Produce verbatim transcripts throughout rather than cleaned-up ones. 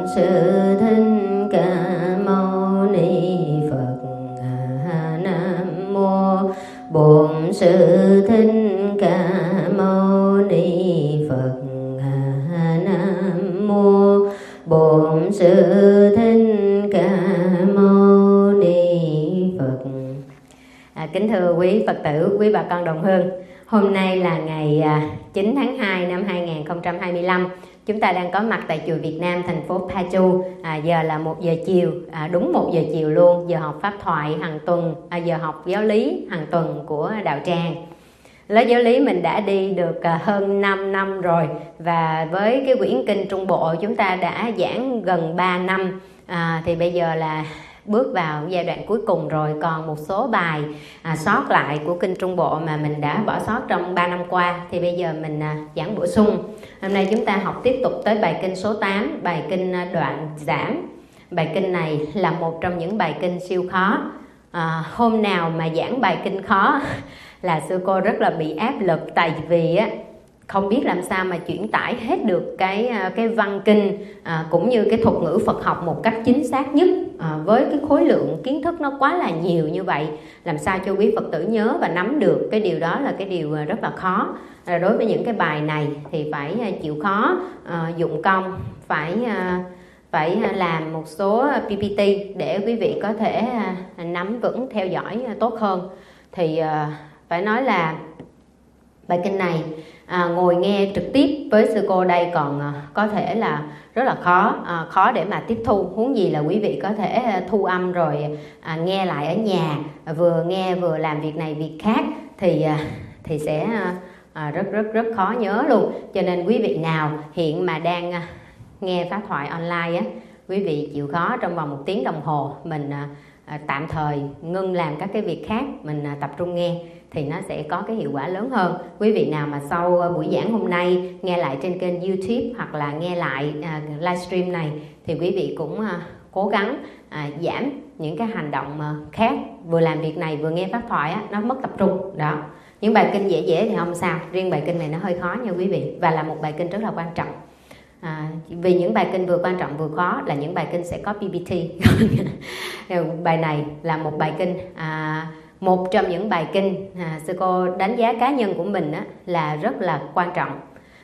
Sư Thích Ca Mâu Ni Phật. Nam mô Bổn Sư Thích Ca Mâu Ni Phật. Nam mô Bổn Sư Thích Ca Mâu Ni Phật. À, kính thưa quý Phật tử, quý bà con đồng hương, hôm nay là ngày chín tháng hai năm hai nghìn không trăm hai mươi lăm. Chúng ta đang có mặt tại chùa Việt Nam, thành phố Pachu. À, giờ là một giờ chiều, à, đúng một giờ chiều luôn, giờ học pháp thoại hàng tuần, à, giờ học giáo lý hàng tuần của đạo tràng. Lớp giáo lý mình đã đi được hơn năm năm rồi, và với cái quyển kinh Trung Bộ chúng ta đã giảng gần ba năm. À, thì bây giờ là bước vào giai đoạn cuối cùng rồi, còn một số bài à, sót lại của kinh Trung Bộ mà mình đã bỏ sót trong ba năm qua, thì bây giờ mình à, giảng bổ sung. Hôm nay chúng ta học tiếp tục tới bài kinh số tám, bài kinh Đoạn Giảm. Bài kinh này là một trong những bài kinh siêu khó. À, hôm nào mà giảng bài kinh khó là sư cô rất là bị áp lực, tại vì á không biết làm sao mà chuyển tải hết được cái cái văn kinh à, cũng như cái thuật ngữ Phật học một cách chính xác nhất. À, với cái khối lượng kiến thức nó quá là nhiều như vậy, làm sao cho quý Phật tử nhớ và nắm được cái điều đó là cái điều rất là khó. À, đối với những cái bài này thì phải chịu khó, à, dụng công, phải à, phải làm một số pê pê tê để quý vị có thể à, nắm vững, theo dõi tốt hơn. Thì à, phải nói là bài kinh này à, ngồi nghe trực tiếp với sư cô đây còn à, có thể là rất là khó, à, khó để mà tiếp thu, huống gì là quý vị có thể à, thu âm rồi à, nghe lại ở nhà, à, vừa nghe vừa làm việc này việc khác thì à, thì sẽ à, à, rất rất rất khó nhớ luôn. Cho nên quý vị nào hiện mà đang à, nghe pháp thoại online á, quý vị chịu khó trong vòng một tiếng đồng hồ mình à, à, tạm thời ngưng làm các cái việc khác, mình à, tập trung nghe thì nó sẽ có cái hiệu quả lớn hơn. Quý vị nào mà sau buổi giảng hôm nay nghe lại trên kênh YouTube hoặc là nghe lại à, livestream này thì quý vị cũng à, cố gắng à, giảm những cái hành động à, khác, vừa làm việc này vừa nghe pháp thoại á, nó mất tập trung đó. Những bài kinh dễ dễ thì không sao, riêng bài kinh này nó hơi khó nha quý vị, và là một bài kinh rất là quan trọng. À, vì những bài kinh vừa quan trọng vừa khó là những bài kinh sẽ có pê pê tê. Bài này là một bài kinh à, một trong những bài kinh à, sư cô đánh giá cá nhân của mình á, là rất là quan trọng,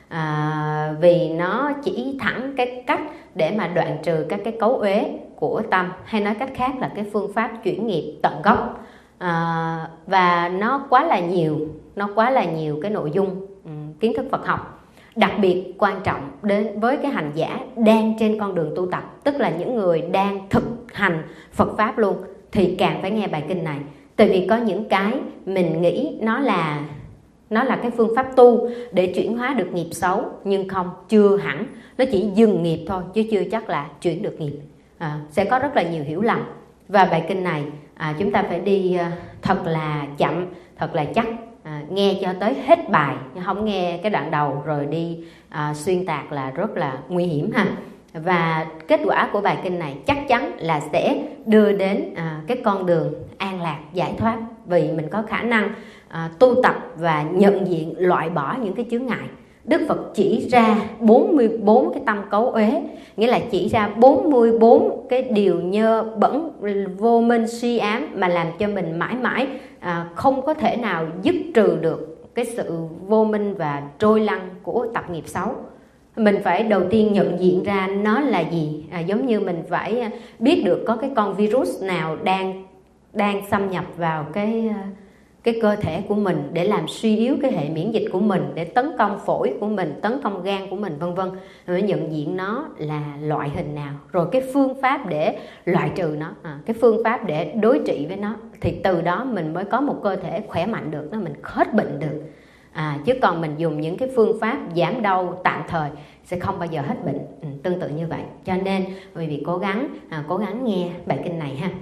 à, vì nó chỉ thẳng cái cách để mà đoạn trừ các cái cấu uế của tâm, hay nói cách khác là cái phương pháp chuyển nghiệp tận gốc. À, và nó quá là nhiều, nó quá là nhiều cái nội dung um, kiến thức Phật học, đặc biệt quan trọng đến với cái hành giả đang trên con đường tu tập, tức là những người đang thực hành Phật pháp luôn, thì càng phải nghe bài kinh này. Tại vì có những cái mình nghĩ nó là nó là cái phương pháp tu để chuyển hóa được nghiệp xấu, nhưng không, chưa hẳn, nó chỉ dừng nghiệp thôi chứ chưa chắc là chuyển được nghiệp. À, sẽ có rất là nhiều hiểu lầm, và bài kinh này à, chúng ta phải đi à, thật là chậm, thật là chắc, à, nghe cho tới hết bài, không nghe cái đoạn đầu rồi đi à, xuyên tạc là rất là nguy hiểm ha. Và kết quả của bài kinh này chắc chắn là sẽ đưa đến à, cái con đường an lạc, giải thoát, vì mình có khả năng à, tu tập và nhận diện, loại bỏ những cái chướng ngại. Đức Phật chỉ ra bốn mươi bốn cái tâm cấu uế, nghĩa là chỉ ra bốn mươi bốn cái điều nhơ bẩn vô minh si ám mà làm cho mình mãi mãi à, không có thể nào dứt trừ được cái sự vô minh và trôi lăn của tập nghiệp xấu. Mình phải đầu tiên nhận diện ra nó là gì, à, giống như mình phải biết được có cái con virus nào đang đang xâm nhập vào cái cái cơ thể của mình để làm suy yếu cái hệ miễn dịch của mình, để tấn công phổi của mình, tấn công gan của mình, vân vân. Rồi nhận diện nó là loại hình nào, rồi cái phương pháp để loại trừ nó, à, cái phương pháp để đối trị với nó, thì từ đó mình mới có một cơ thể khỏe mạnh được, nó mình hết bệnh được. À, chứ còn mình dùng những cái phương pháp giảm đau tạm thời sẽ không bao giờ hết bệnh. Ừ, tương tự như vậy. Cho nên quý vị cố gắng à, cố gắng nghe bài kinh này ha.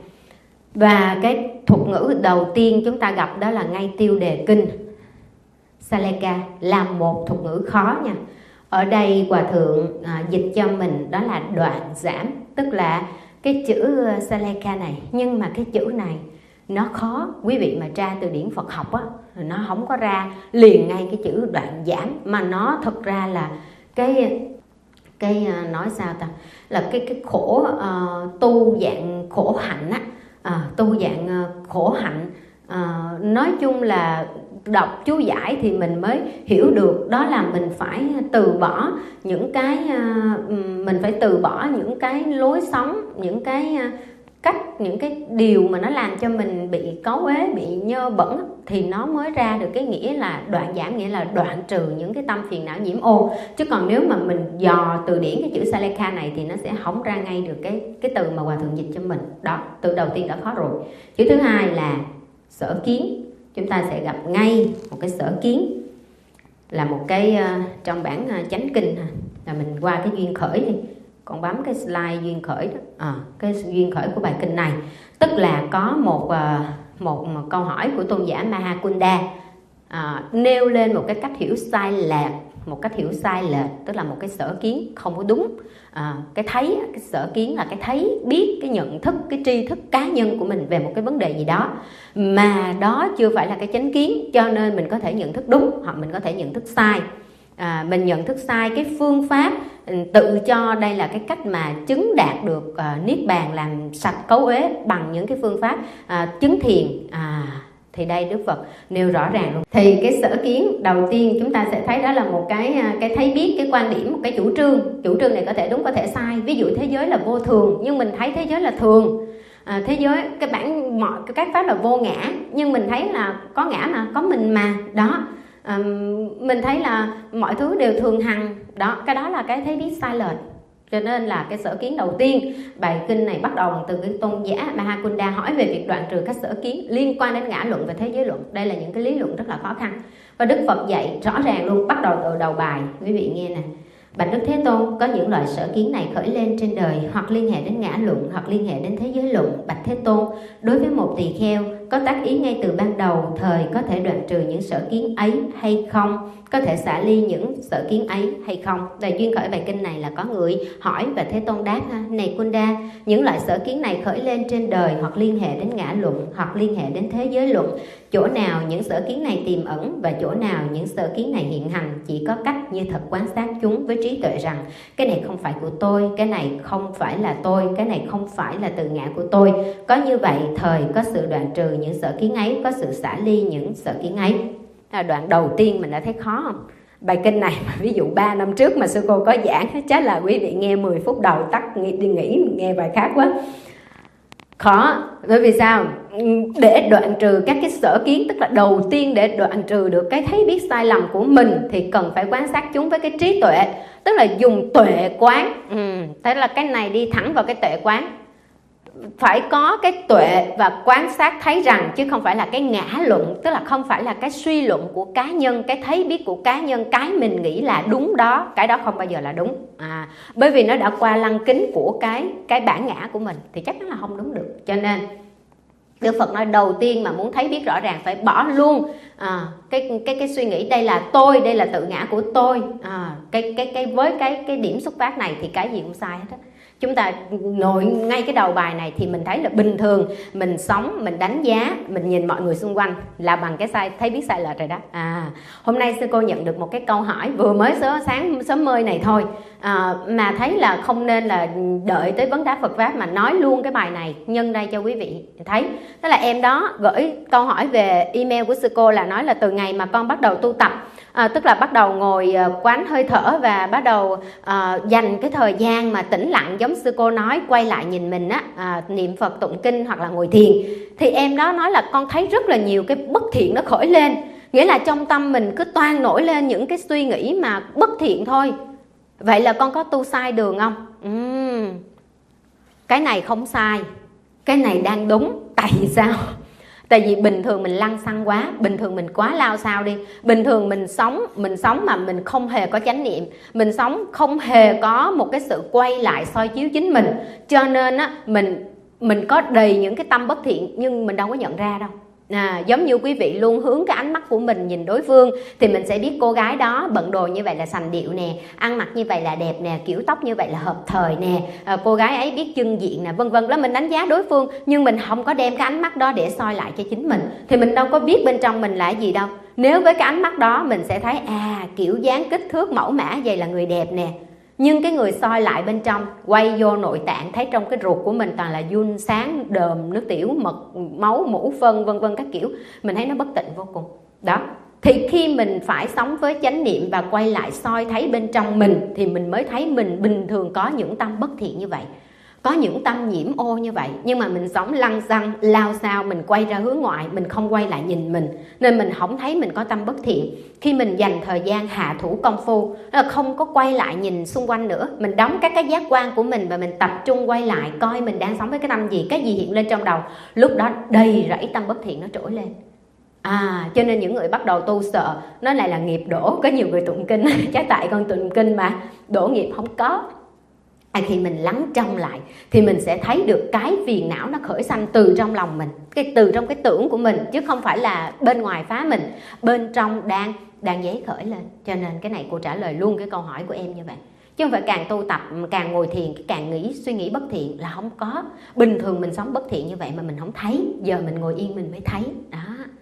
Và cái thuật ngữ đầu tiên chúng ta gặp đó là ngay tiêu đề kinh Saleka, là một thuật ngữ khó nha. Ở đây Hòa Thượng à, dịch cho mình đó là đoạn giảm, tức là cái chữ Saleka này, nhưng mà cái chữ này nó khó. Quý vị mà tra từ điển Phật học á, nó không có ra liền ngay cái chữ đoạn giảm, mà nó thật ra là cái cái uh, nói sao ta, là cái cái khổ uh, tu dạng khổ hạnh á, uh, tu dạng uh, khổ hạnh. Uh, nói chung là đọc chú giải thì mình mới hiểu được đó là mình phải từ bỏ những cái uh, mình phải từ bỏ những cái lối sống, những cái uh, cách, những cái điều mà nó làm cho mình bị cấu uế, bị nhơ bẩn, thì nó mới ra được cái nghĩa là đoạn giảm, nghĩa là đoạn trừ những cái tâm phiền não nhiễm ô. Chứ còn nếu mà mình dò từ điển cái chữ Salekha này thì nó sẽ không ra ngay được cái cái từ mà Hòa Thượng dịch cho mình. Đó, từ đầu tiên đã khó rồi. Chữ thứ hai là sở kiến. Chúng ta sẽ gặp ngay một cái sở kiến là một cái uh, trong bản uh, chánh kinh ha. Là mình qua cái duyên khởi đi. Còn bấm cái slide duyên khởi đó, à, cái duyên khởi của bài kinh này, tức là có một uh, một, một câu hỏi của tôn giả Mahakunda uh, nêu lên một cái cách hiểu sai lạc, một cách hiểu sai lệch, tức là một cái sở kiến không có đúng. À, cái thấy, cái sở kiến là cái thấy biết, cái nhận thức, cái tri thức cá nhân của mình về một cái vấn đề gì đó, mà đó chưa phải là cái chánh kiến, cho nên mình có thể nhận thức đúng hoặc mình có thể nhận thức sai. À, mình nhận thức sai cái phương pháp tự cho đây là cái cách mà chứng đạt được uh, niết bàn, làm sạch cấu uế bằng những cái phương pháp uh, chứng thiền. À, thì đây Đức Phật nêu rõ ràng luôn. Thì cái sở kiến đầu tiên chúng ta sẽ thấy đó là một cái cái thấy biết, cái quan điểm, một cái chủ trương. Chủ trương này có thể đúng có thể sai. Ví dụ thế giới là vô thường nhưng mình thấy thế giới là thường. À, thế giới cái bản mọi các pháp là vô ngã nhưng mình thấy là có ngã mà, có mình mà. Đó. À, mình thấy là mọi thứ đều thường hằng. Đó, cái đó là cái thấy biết sai lệch. Cho nên là cái sở kiến đầu tiên, bài kinh này bắt đầu từ cái tôn giả Mahakunda hỏi về việc đoạn trừ các sở kiến liên quan đến ngã luận và thế giới luận. Đây là những cái lý luận rất là khó khăn. Và Đức Phật dạy rõ ràng luôn, bắt đầu từ đầu bài. Quý vị nghe nè. Bạch Đức Thế Tôn, có những loại sở kiến này khởi lên trên đời hoặc liên hệ đến ngã luận hoặc liên hệ đến thế giới luận. Bạch Thế Tôn, đối với một tỳ kheo có tác ý ngay từ ban đầu thời có thể đoạn trừ những sở kiến ấy hay không? Có thể xả ly những sở kiến ấy hay không? Đây, duyên khởi bài kinh này là có người hỏi và Thế Tôn đáp ha. Này Kunda, những loại sở kiến này khởi lên trên đời hoặc liên hệ đến ngã luận hoặc liên hệ đến thế giới luận. Chỗ nào những sở kiến này tiềm ẩn và chỗ nào những sở kiến này hiện hành, chỉ có cách như thật quan sát chúng với trí tuệ rằng cái này không phải của tôi, cái này không phải là tôi, cái này không phải là từ ngã của tôi. Có như vậy thời có sự đoạn trừ những sở kiến ấy, có sự xả ly những sở kiến ấy. À, đoạn đầu tiên mình đã thấy khó không? Bài kinh này ví dụ ba năm trước mà sư cô có giảng, chắc là quý vị nghe mười phút đầu tắt đi nghỉ nghe bài khác quá. Khó, bởi vì sao? Để đoạn trừ các cái sở kiến, tức là đầu tiên để đoạn trừ được cái thấy biết sai lầm của mình thì cần phải quan sát chúng với cái trí tuệ, tức là dùng tuệ quán. Ừ, thế là cái này đi thẳng vào cái tuệ quán. Phải có cái tuệ và quan sát thấy rằng, chứ không phải là cái ngã luận, tức là không phải là cái suy luận của cá nhân, cái thấy biết của cá nhân, cái mình nghĩ là đúng đó, cái đó không bao giờ là đúng. À, bởi vì nó đã qua lăng kính của cái cái bản ngã của mình thì chắc chắn là không đúng được. Cho nên Đức Phật nói đầu tiên mà muốn thấy biết rõ ràng phải bỏ luôn à, cái cái cái suy nghĩ đây là tôi, đây là tự ngã của tôi. À, cái cái cái với cái cái điểm xuất phát này thì cái gì cũng sai hết á. Chúng ta nội ngay cái đầu bài này thì mình thấy là bình thường mình sống, mình đánh giá, mình nhìn mọi người xung quanh là bằng cái sai thấy biết sai lệch rồi đó. À, hôm nay sư cô nhận được một cái câu hỏi vừa mới sớm sáng sớm mơi này thôi, à, mà thấy là không nên là đợi tới vấn đáp Phật pháp mà nói luôn cái bài này nhân đây cho quý vị thấy. Tức là em đó gửi câu hỏi về email của sư cô là nói là từ ngày mà con bắt đầu tu tập, À, tức là bắt đầu ngồi uh, quán hơi thở và bắt đầu uh, dành cái thời gian mà tĩnh lặng giống sư cô nói, quay lại nhìn mình á, uh, niệm Phật tụng kinh hoặc là ngồi thiền, thì em đó nói là con thấy rất là nhiều cái bất thiện nó khởi lên, nghĩa là trong tâm mình cứ toan nổi lên những cái suy nghĩ mà bất thiện thôi. Vậy là con có tu sai đường không? Uhm, cái này không sai, cái này đang đúng. Tại vì sao? Tại vì bình thường mình lăng xăng quá, bình thường mình quá lao sao đi. Bình thường mình sống, mình sống mà mình không hề có chánh niệm, mình sống không hề có một cái sự quay lại soi chiếu chính mình. Cho nên á, mình mình có đầy những cái tâm bất thiện nhưng mình đâu có nhận ra đâu. À, giống như quý vị luôn hướng cái ánh mắt của mình nhìn đối phương thì mình sẽ biết cô gái đó bận đồ như vậy là sành điệu nè, ăn mặc như vậy là đẹp nè, kiểu tóc như vậy là hợp thời nè, à, cô gái ấy biết trưng diện nè, vân vân. Đó mình đánh giá đối phương nhưng mình không có đem cái ánh mắt đó để soi lại cho chính mình thì mình đâu có biết bên trong mình là gì đâu. Nếu với cái ánh mắt đó mình sẽ thấy à kiểu dáng kích thước mẫu mã vậy là người đẹp nè, Nhưng cái người soi lại bên trong, quay vô nội tạng, thấy trong cái ruột của mình toàn là giun sáng, đờm, nước tiểu, mật, máu, mũ, phân, vân vân các kiểu, mình thấy nó bất tịnh vô cùng. Đó. Thì khi mình phải sống với chánh niệm và quay lại soi thấy bên trong mình, thì mình mới thấy mình bình thường có những tâm bất thiện như vậy, có những tâm nhiễm ô như vậy. Nhưng mà mình sống lăng xăng, lao sao, mình quay ra hướng ngoại, mình không quay lại nhìn mình, nên mình không thấy mình có tâm bất thiện. Khi mình dành thời gian hạ thủ công phu, là không có quay lại nhìn xung quanh nữa, mình đóng các cái giác quan của mình và mình tập trung quay lại coi mình đang sống với cái tâm gì, cái gì hiện lên trong đầu, lúc đó đầy rẫy tâm bất thiện nó trỗi lên. À, cho nên những người bắt đầu tu sợ nó lại là nghiệp đổ. Có nhiều người tụng kinh chắc tại con tụng kinh mà đổ nghiệp không có. À, khi mình lắng trong lại thì mình sẽ thấy được cái phiền não nó khởi sanh từ trong lòng mình, cái từ trong cái tưởng của mình, chứ không phải là bên ngoài phá mình, bên trong đang đang giấy khởi lên. Cho nên cái này cô trả lời luôn cái câu hỏi của em như vậy. Chứ không phải càng tu tập, càng ngồi thiền, càng nghĩ suy nghĩ bất thiện là không có. Bình thường mình sống bất thiện như vậy mà mình không thấy, giờ mình ngồi yên mình mới thấy. Đó.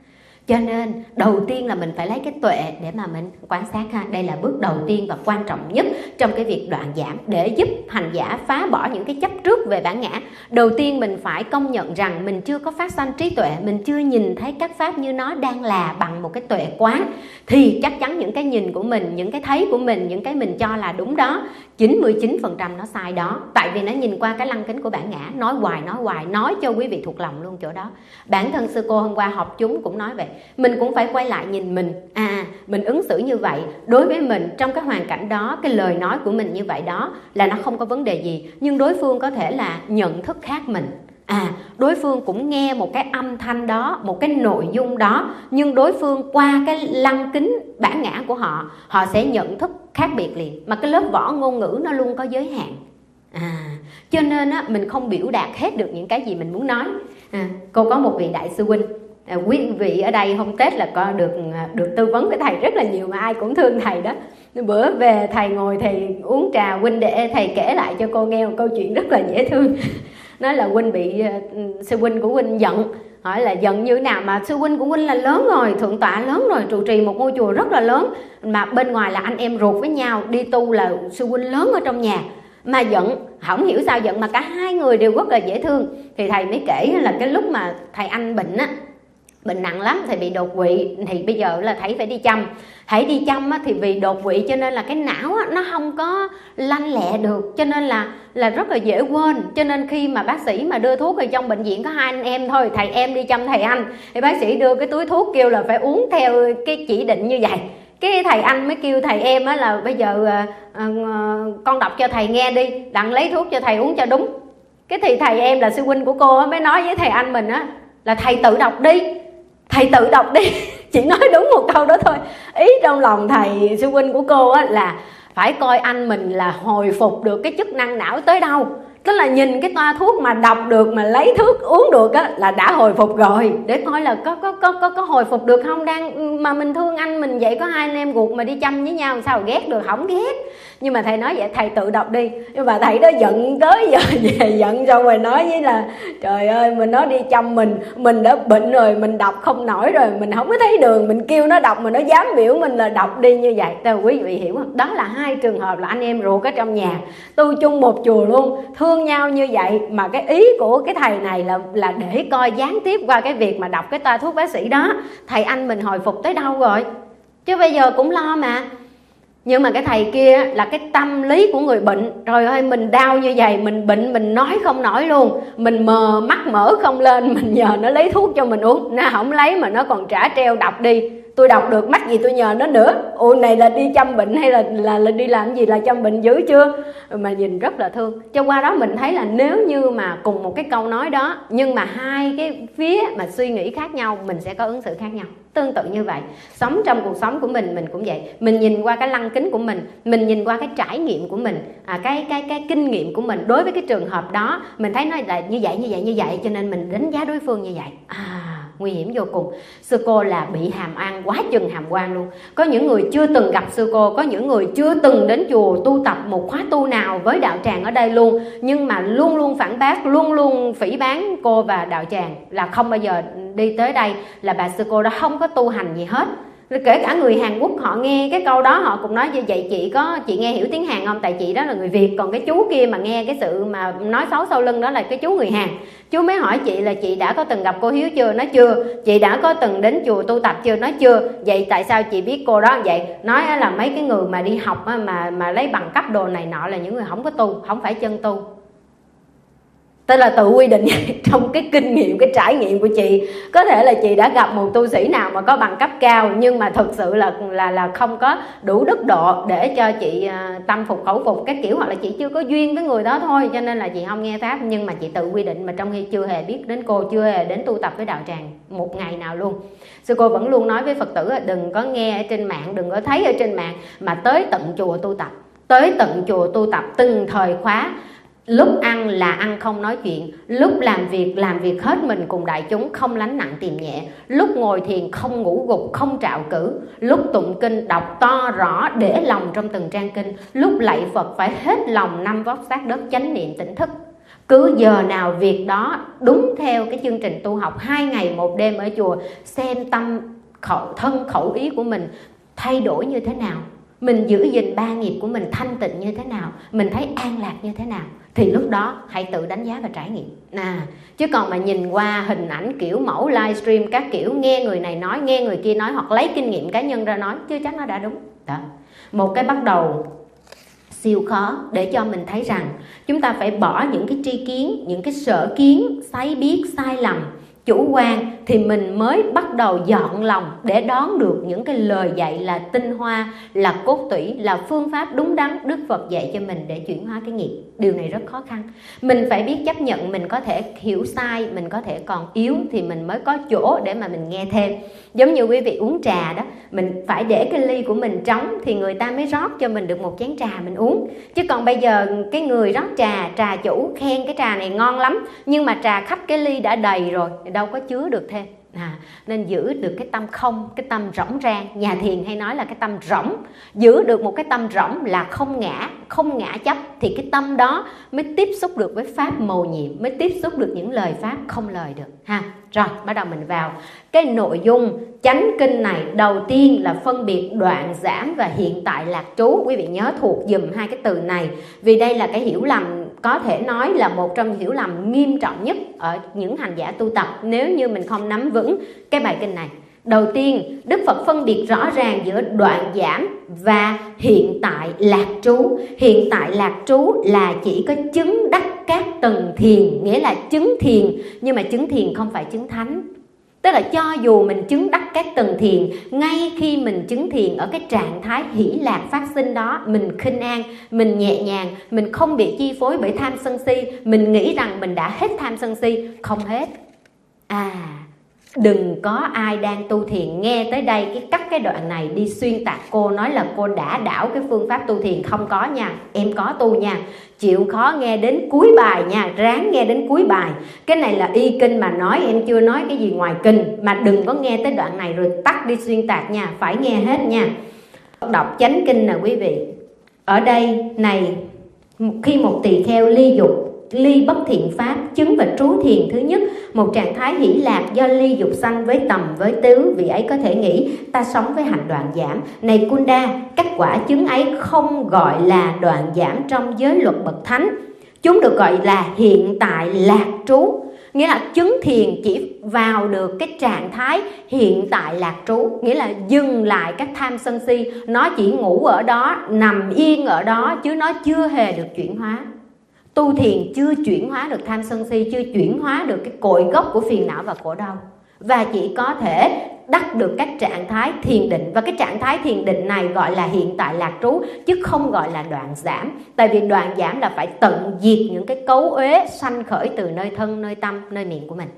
Cho nên đầu tiên là mình phải lấy cái tuệ để mà mình quan sát ha. Đây là bước đầu tiên và quan trọng nhất trong cái việc đoạn giảm, để giúp hành giả phá bỏ những cái chấp trước về bản ngã. Đầu tiên mình phải công nhận rằng mình chưa có phát sanh trí tuệ, mình chưa nhìn thấy các pháp như nó đang là bằng một cái tuệ quán, thì chắc chắn những cái nhìn của mình, những cái thấy của mình, những cái mình cho là đúng đó, chín mươi chín phần trăm nó sai đó. Tại vì nó nhìn qua cái lăng kính của bản ngã, nói hoài nói hoài, nói cho quý vị thuộc lòng luôn chỗ đó. Bản thân sư cô hôm qua học chúng cũng nói vậy, mình cũng phải quay lại nhìn mình. À, mình ứng xử như vậy đối với mình trong cái hoàn cảnh đó, cái lời nói của mình như vậy đó là nó không có vấn đề gì. Nhưng đối phương có thể là nhận thức khác mình. À, đối phương cũng nghe một cái âm thanh đó, một cái nội dung đó, nhưng đối phương qua cái lăng kính bản ngã của họ, họ sẽ nhận thức khác biệt liền. Mà cái lớp vỏ ngôn ngữ nó luôn có giới hạn. À, cho nên á, mình không biểu đạt hết được những cái gì mình muốn nói. À, cô có một vị đại sư huynh, à, quý vị ở đây hôm Tết là có được được tư vấn với thầy rất là nhiều, mà ai cũng thương thầy đó. Bữa về thầy ngồi thầy uống trà, huynh để thầy kể lại cho cô nghe một câu chuyện rất là dễ thương. Nói là huynh bị uh, sư huynh của huynh giận. Hỏi là giận như nào mà sư huynh của huynh là lớn rồi, thượng tọa lớn rồi, trụ trì một ngôi chùa rất là lớn, mà bên ngoài là anh em ruột với nhau, đi tu là sư huynh lớn ở trong nhà, mà giận, không hiểu sao giận, mà cả hai người đều rất là dễ thương. Thì thầy mới kể là cái lúc mà thầy anh bệnh á, bệnh nặng lắm, thầy bị đột quỵ, thì bây giờ là thầy phải đi chăm. Thầy đi chăm á, thì vì đột quỵ cho nên là cái não á, nó không có lanh lẹ được, cho nên là là rất là dễ quên. Cho nên khi mà bác sĩ mà đưa thuốc thì trong bệnh viện có hai anh em thôi, thầy em đi chăm thầy anh, thì bác sĩ đưa cái túi thuốc kêu là phải uống theo cái chỉ định như vậy. Cái thầy anh mới kêu thầy em á là bây giờ à, à, con đọc cho thầy nghe đi, đặng lấy thuốc cho thầy uống cho đúng. Cái thì thầy em là sư huynh của cô á, mới nói với thầy anh mình á là thầy tự đọc đi, thầy tự đọc đi. Chỉ nói đúng một câu đó thôi. Ý trong lòng thầy sư huynh của cô á là phải coi anh mình là hồi phục được cái chức năng não tới đâu. Tức là nhìn cái toa thuốc mà đọc được, mà lấy thuốc uống được á là đã hồi phục rồi, để coi là có có có có có hồi phục được không. Đang mà mình thương anh mình vậy, có hai anh em ruột mà đi chăm với nhau sao ghét được, không ghét. Nhưng mà thầy nói vậy, thầy tự đọc đi. Nhưng mà thầy đó giận tới giờ về, giận xong rồi nói với là trời ơi, mình nói đi chăm mình, mình đã bệnh rồi, mình đọc không nổi rồi, mình không có thấy đường, mình kêu nó đọc mà nó dám biểu mình là đọc đi như vậy. Tao quý vị hiểu không? Đó là hai trường hợp là anh em ruột ở trong nhà, tu chung một chùa luôn, thương nhau như vậy. Mà cái ý của cái thầy này là là để coi gián tiếp qua cái việc mà đọc cái toa thuốc bác sĩ đó, thầy anh mình hồi phục tới đâu rồi. Chứ bây giờ cũng lo mà. Nhưng mà cái thầy kia là cái tâm lý của người bệnh. Trời ơi, mình đau như vậy, mình bệnh mình nói không nổi luôn, mình mờ mắt mở không lên, mình nhờ nó lấy thuốc cho mình uống, nó không lấy mà nó còn trả treo đọc đi. Tôi đọc được mắc gì tôi nhờ nó nữa. Ủa này là đi chăm bệnh hay là, là, là đi làm gì, là chăm bệnh dữ chưa. Mà nhìn rất là thương. Cho qua đó mình thấy là nếu như mà cùng một cái câu nói đó, nhưng mà hai cái phía mà suy nghĩ khác nhau, mình sẽ có ứng xử khác nhau. Tương tự như vậy, sống trong cuộc sống của mình, mình cũng vậy. Mình nhìn qua cái lăng kính của mình, mình nhìn qua cái trải nghiệm của mình, à, cái, cái, cái kinh nghiệm của mình đối với cái trường hợp đó, mình thấy nó là như vậy, như vậy, như vậy, cho nên mình đánh giá đối phương như vậy. À, nguy hiểm vô cùng. Sư cô là bị hàm oan quá chừng hàm oan luôn. Có những người chưa từng gặp sư cô, có những người chưa từng đến chùa tu tập một khóa tu nào với đạo tràng ở đây luôn, nhưng mà luôn luôn phản bác, luôn luôn phỉ báng cô và đạo tràng, là không bao giờ đi tới đây, là bà sư cô đó không có tu hành gì hết. Kể cả người Hàn Quốc họ nghe cái câu đó họ cũng nói như vậy, chị có chị nghe hiểu tiếng Hàn không? Tại chị đó là người Việt, còn cái chú kia mà nghe cái sự mà nói xấu sau lưng đó là cái chú người Hàn. Chú mới hỏi chị là chị đã có từng gặp cô Hiếu chưa? Nói chưa. Chị đã có từng đến chùa tu tập chưa? Nói chưa. Vậy tại sao chị biết cô đó vậy? Nói là mấy cái người mà đi học mà mà lấy bằng cấp đồ này nọ là những người không có tu, không phải chân tu. Tức là tự quy định trong cái kinh nghiệm, cái trải nghiệm của chị, có thể là chị đã gặp một tu sĩ nào mà có bằng cấp cao, nhưng mà thực sự là là là không có đủ đức độ để cho chị tâm phục khẩu phục cái kiểu, hoặc là chị chưa có duyên với người đó thôi, cho nên là chị không nghe pháp. Nhưng mà chị tự quy định, mà trong khi chưa hề biết đến cô, chưa hề đến tu tập với đạo tràng một ngày nào luôn. Sư cô vẫn luôn nói với Phật tử đừng có nghe ở trên mạng, đừng có thấy ở trên mạng, mà tới tận chùa tu tập, tới tận chùa tu tập từng thời khóa. Lúc ăn là ăn không nói chuyện, lúc làm việc làm việc hết mình cùng đại chúng, không lánh nặng tìm nhẹ, lúc ngồi thiền không ngủ gục, không trạo cử, lúc tụng kinh đọc to rõ để lòng trong từng trang kinh, lúc lạy Phật phải hết lòng năm vóc sát đất chánh niệm tỉnh thức. Cứ giờ nào việc đó đúng theo cái chương trình tu học hai ngày một đêm ở chùa, xem tâm khẩu, thân khẩu ý của mình thay đổi như thế nào, mình giữ gìn ba nghiệp của mình thanh tịnh như thế nào, mình thấy an lạc như thế nào, thì lúc đó hãy tự đánh giá và trải nghiệm. À, chứ còn mà nhìn qua hình ảnh kiểu mẫu livestream các kiểu, nghe người này nói, nghe người kia nói, hoặc lấy kinh nghiệm cá nhân ra nói, chưa chắc nó đã đúng. Đó. Một cái bắt đầu siêu khó để cho mình thấy rằng chúng ta phải bỏ những cái tri kiến, những cái sở kiến, sai biết, sai lầm, chủ quan, thì mình mới bắt đầu dọn lòng để đón được những cái lời dạy là tinh hoa, là cốt tủy, là phương pháp đúng đắn Đức Phật dạy cho mình để chuyển hóa cái nghiệp. Điều này rất khó khăn. Mình phải biết chấp nhận mình có thể hiểu sai, mình có thể còn yếu, thì mình mới có chỗ để mà mình nghe thêm. Giống như quý vị uống trà đó, mình phải để cái ly của mình trống thì người ta mới rót cho mình được một chén trà mình uống. Chứ còn bây giờ cái người rót trà, trà chủ khen cái trà này ngon lắm, nhưng mà trà khách cái ly đã đầy rồi, đâu có chứa được thêm. À, nên giữ được cái tâm không, cái tâm rỗng rang. Nhà thiền hay nói là cái tâm rỗng. Giữ được một cái tâm rỗng là không ngã, không ngã chấp, thì cái tâm đó mới tiếp xúc được với pháp mầu nhiệm, mới tiếp xúc được những lời pháp không lời được ha. Rồi bắt đầu mình vào cái nội dung chánh kinh này. Đầu tiên là phân biệt đoạn giảm và hiện tại lạc trú. Quý vị nhớ thuộc dùm hai cái từ này, vì đây là cái hiểu lầm, có thể nói là một trong những hiểu lầm nghiêm trọng nhất ở những hành giả tu tập nếu như mình không nắm vững cái bài kinh này. Đầu tiên, Đức Phật phân biệt rõ ràng giữa đoạn giảm và hiện tại lạc trú. Hiện tại lạc trú là chỉ có chứng đắc các tầng thiền, nghĩa là chứng thiền, nhưng mà chứng thiền không phải chứng thánh. Tức là cho dù mình chứng đắc các tầng thiền, ngay khi mình chứng thiền ở cái trạng thái hỷ lạc phát sinh đó, mình khinh an, mình nhẹ nhàng, mình không bị chi phối bởi tham sân si, mình nghĩ rằng mình đã hết tham sân si. Không hết. À, đừng có ai đang tu thiền nghe tới đây cái cắt cái đoạn này đi xuyên tạc cô, nói là cô đã đảo cái phương pháp tu thiền. Không có nha, em có tu nha, chịu khó nghe đến cuối bài nha, ráng nghe đến cuối bài. Cái này là y kinh mà nói, em chưa nói cái gì ngoài kinh. Mà đừng có nghe tới đoạn này rồi tắt đi xuyên tạc nha, phải nghe hết nha. Đọc chánh kinh nè quý vị. Ở đây này, khi một tỳ kheo ly dục, ly bất thiện pháp, chứng và trú thiền thứ nhất, một trạng thái hỷ lạc do ly dục sanh với tầm với tứ, vị ấy có thể nghĩ ta sống với hạnh đoạn giảm. Này Kunda, các quả chứng ấy không gọi là đoạn giảm trong giới luật bậc thánh, chúng được gọi là hiện tại lạc trú. Nghĩa là chứng thiền chỉ vào được cái trạng thái hiện tại lạc trú, nghĩa là dừng lại các tham sân si, nó chỉ ngủ ở đó, nằm yên ở đó, chứ nó chưa hề được chuyển hóa. Tu thiền chưa chuyển hóa được tham sân si, chưa chuyển hóa được cái cội gốc của phiền não và khổ đau, và chỉ có thể đắc được các trạng thái thiền định. Và cái trạng thái thiền định này gọi là hiện tại lạc trú, chứ không gọi là đoạn giảm. Tại vì đoạn giảm là phải tận diệt những cái cấu uế sanh khởi từ nơi thân, nơi tâm, nơi miệng của mình.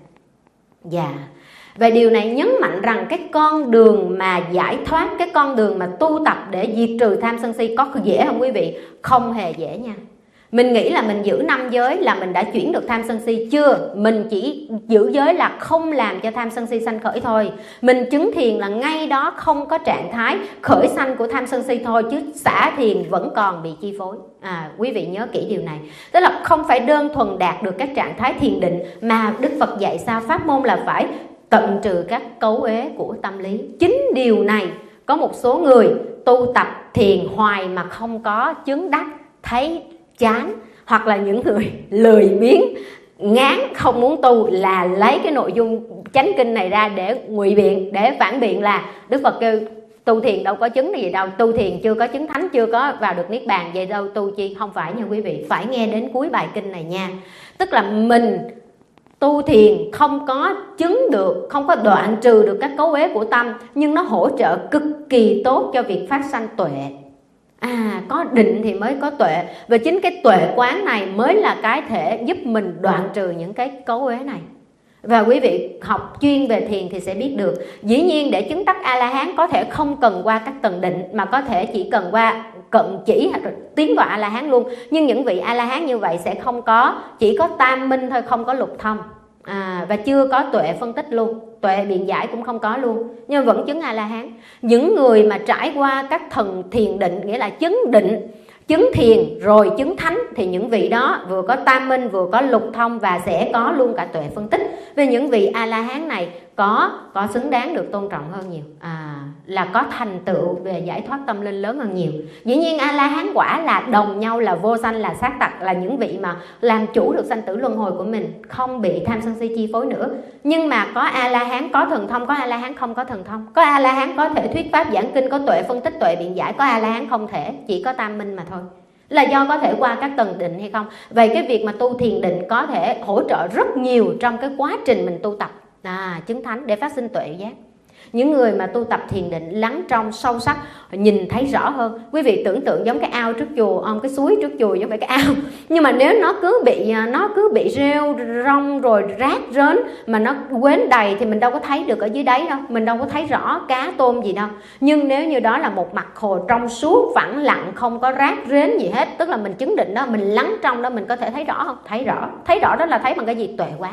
Dạ yeah. Và điều này nhấn mạnh rằng cái con đường mà giải thoát, cái con đường mà tu tập để diệt trừ tham sân si có dễ không quý vị? Không hề dễ nha. Mình nghĩ là mình giữ năm giới là mình đã chuyển được tham sân si. Chưa, mình chỉ giữ giới là không làm cho tham sân si sanh khởi thôi. Mình chứng thiền là ngay đó không có trạng thái khởi sanh của tham sân si thôi, chứ xả thiền vẫn còn bị chi phối. À, quý vị nhớ kỹ điều này. Tức là không phải đơn thuần đạt được các trạng thái thiền định, mà Đức Phật dạy sao? Pháp môn là phải tận trừ các cấu uế của tâm lý. Chính điều này có một số người tu tập thiền hoài mà không có chứng đắc, thấy chán, hoặc là những người lười biếng ngán không muốn tu, là lấy cái nội dung chánh kinh này ra để ngụy biện, để phản biện là Đức Phật kêu tu thiền đâu có chứng gì đâu, tu thiền chưa có chứng thánh, chưa có vào được niết bàn, vậy đâu tu chi. Không phải nha quý vị, phải nghe đến cuối bài kinh này nha. Tức là mình tu thiền không có chứng được, không có đoạn trừ được các cấu uế của tâm, nhưng nó hỗ trợ cực kỳ tốt cho việc phát sanh tuệ. À, có định thì mới có tuệ, và chính cái tuệ quán này mới là cái thể giúp mình đoạn trừ những cái cấu uế này. Và quý vị học chuyên về thiền thì sẽ biết được. Dĩ nhiên để chứng đắc A-la-hán có thể không cần qua các tầng định, mà có thể chỉ cần qua cận chỉ hoặc tiến vào A-la-hán luôn. Nhưng những vị A-la-hán như vậy sẽ không có, chỉ có tam minh thôi, không có lục thông. À, và chưa có tuệ phân tích luôn, tuệ biện giải cũng không có luôn, nhưng vẫn chứng A-la-hán. Những người mà trải qua các thần thiền định, nghĩa là chứng định, chứng thiền rồi chứng thánh, thì những vị đó vừa có tam minh, vừa có lục thông, và sẽ có luôn cả tuệ phân tích. Vì những vị A-la-hán này có có xứng đáng được tôn trọng hơn nhiều, à, là có thành tựu về giải thoát tâm linh lớn hơn nhiều. Dĩ nhiên A-la-hán quả là đồng nhau, là vô sanh, là sát tặc, là những vị mà làm chủ được sanh tử luân hồi của mình, không bị tham sân si chi phối nữa. Nhưng mà có A-la-hán có thần thông, có A-la-hán không có thần thông. Có A-la-hán có thể thuyết pháp giảng kinh, có tuệ phân tích, tuệ biện giải. Có A-la-hán không thể, chỉ có tam minh mà thôi. Là do có thể qua các tầng định hay không. Vậy cái việc mà tu thiền định có thể hỗ trợ rất nhiều trong cái quá trình mình tu tập, à, chứng thánh để phát sinh tuệ giác. Những người mà tu tập thiền định lắng trong sâu sắc, nhìn thấy rõ hơn. Quý vị tưởng tượng giống cái ao trước chùa, um, cái suối trước chùa giống phải cái ao. Nhưng mà nếu nó cứ bị nó cứ bị rêu rong rồi rác rến mà nó quến đầy thì mình đâu có thấy được ở dưới đáy đâu, mình đâu có thấy rõ cá tôm gì đâu. Nhưng nếu như đó là một mặt hồ trong suốt phẳng lặng, không có rác rến gì hết, tức là mình chứng định đó, mình lắng trong đó, mình có thể thấy rõ không? Thấy rõ. Thấy rõ đó là thấy bằng cái gì? Tuệ quán.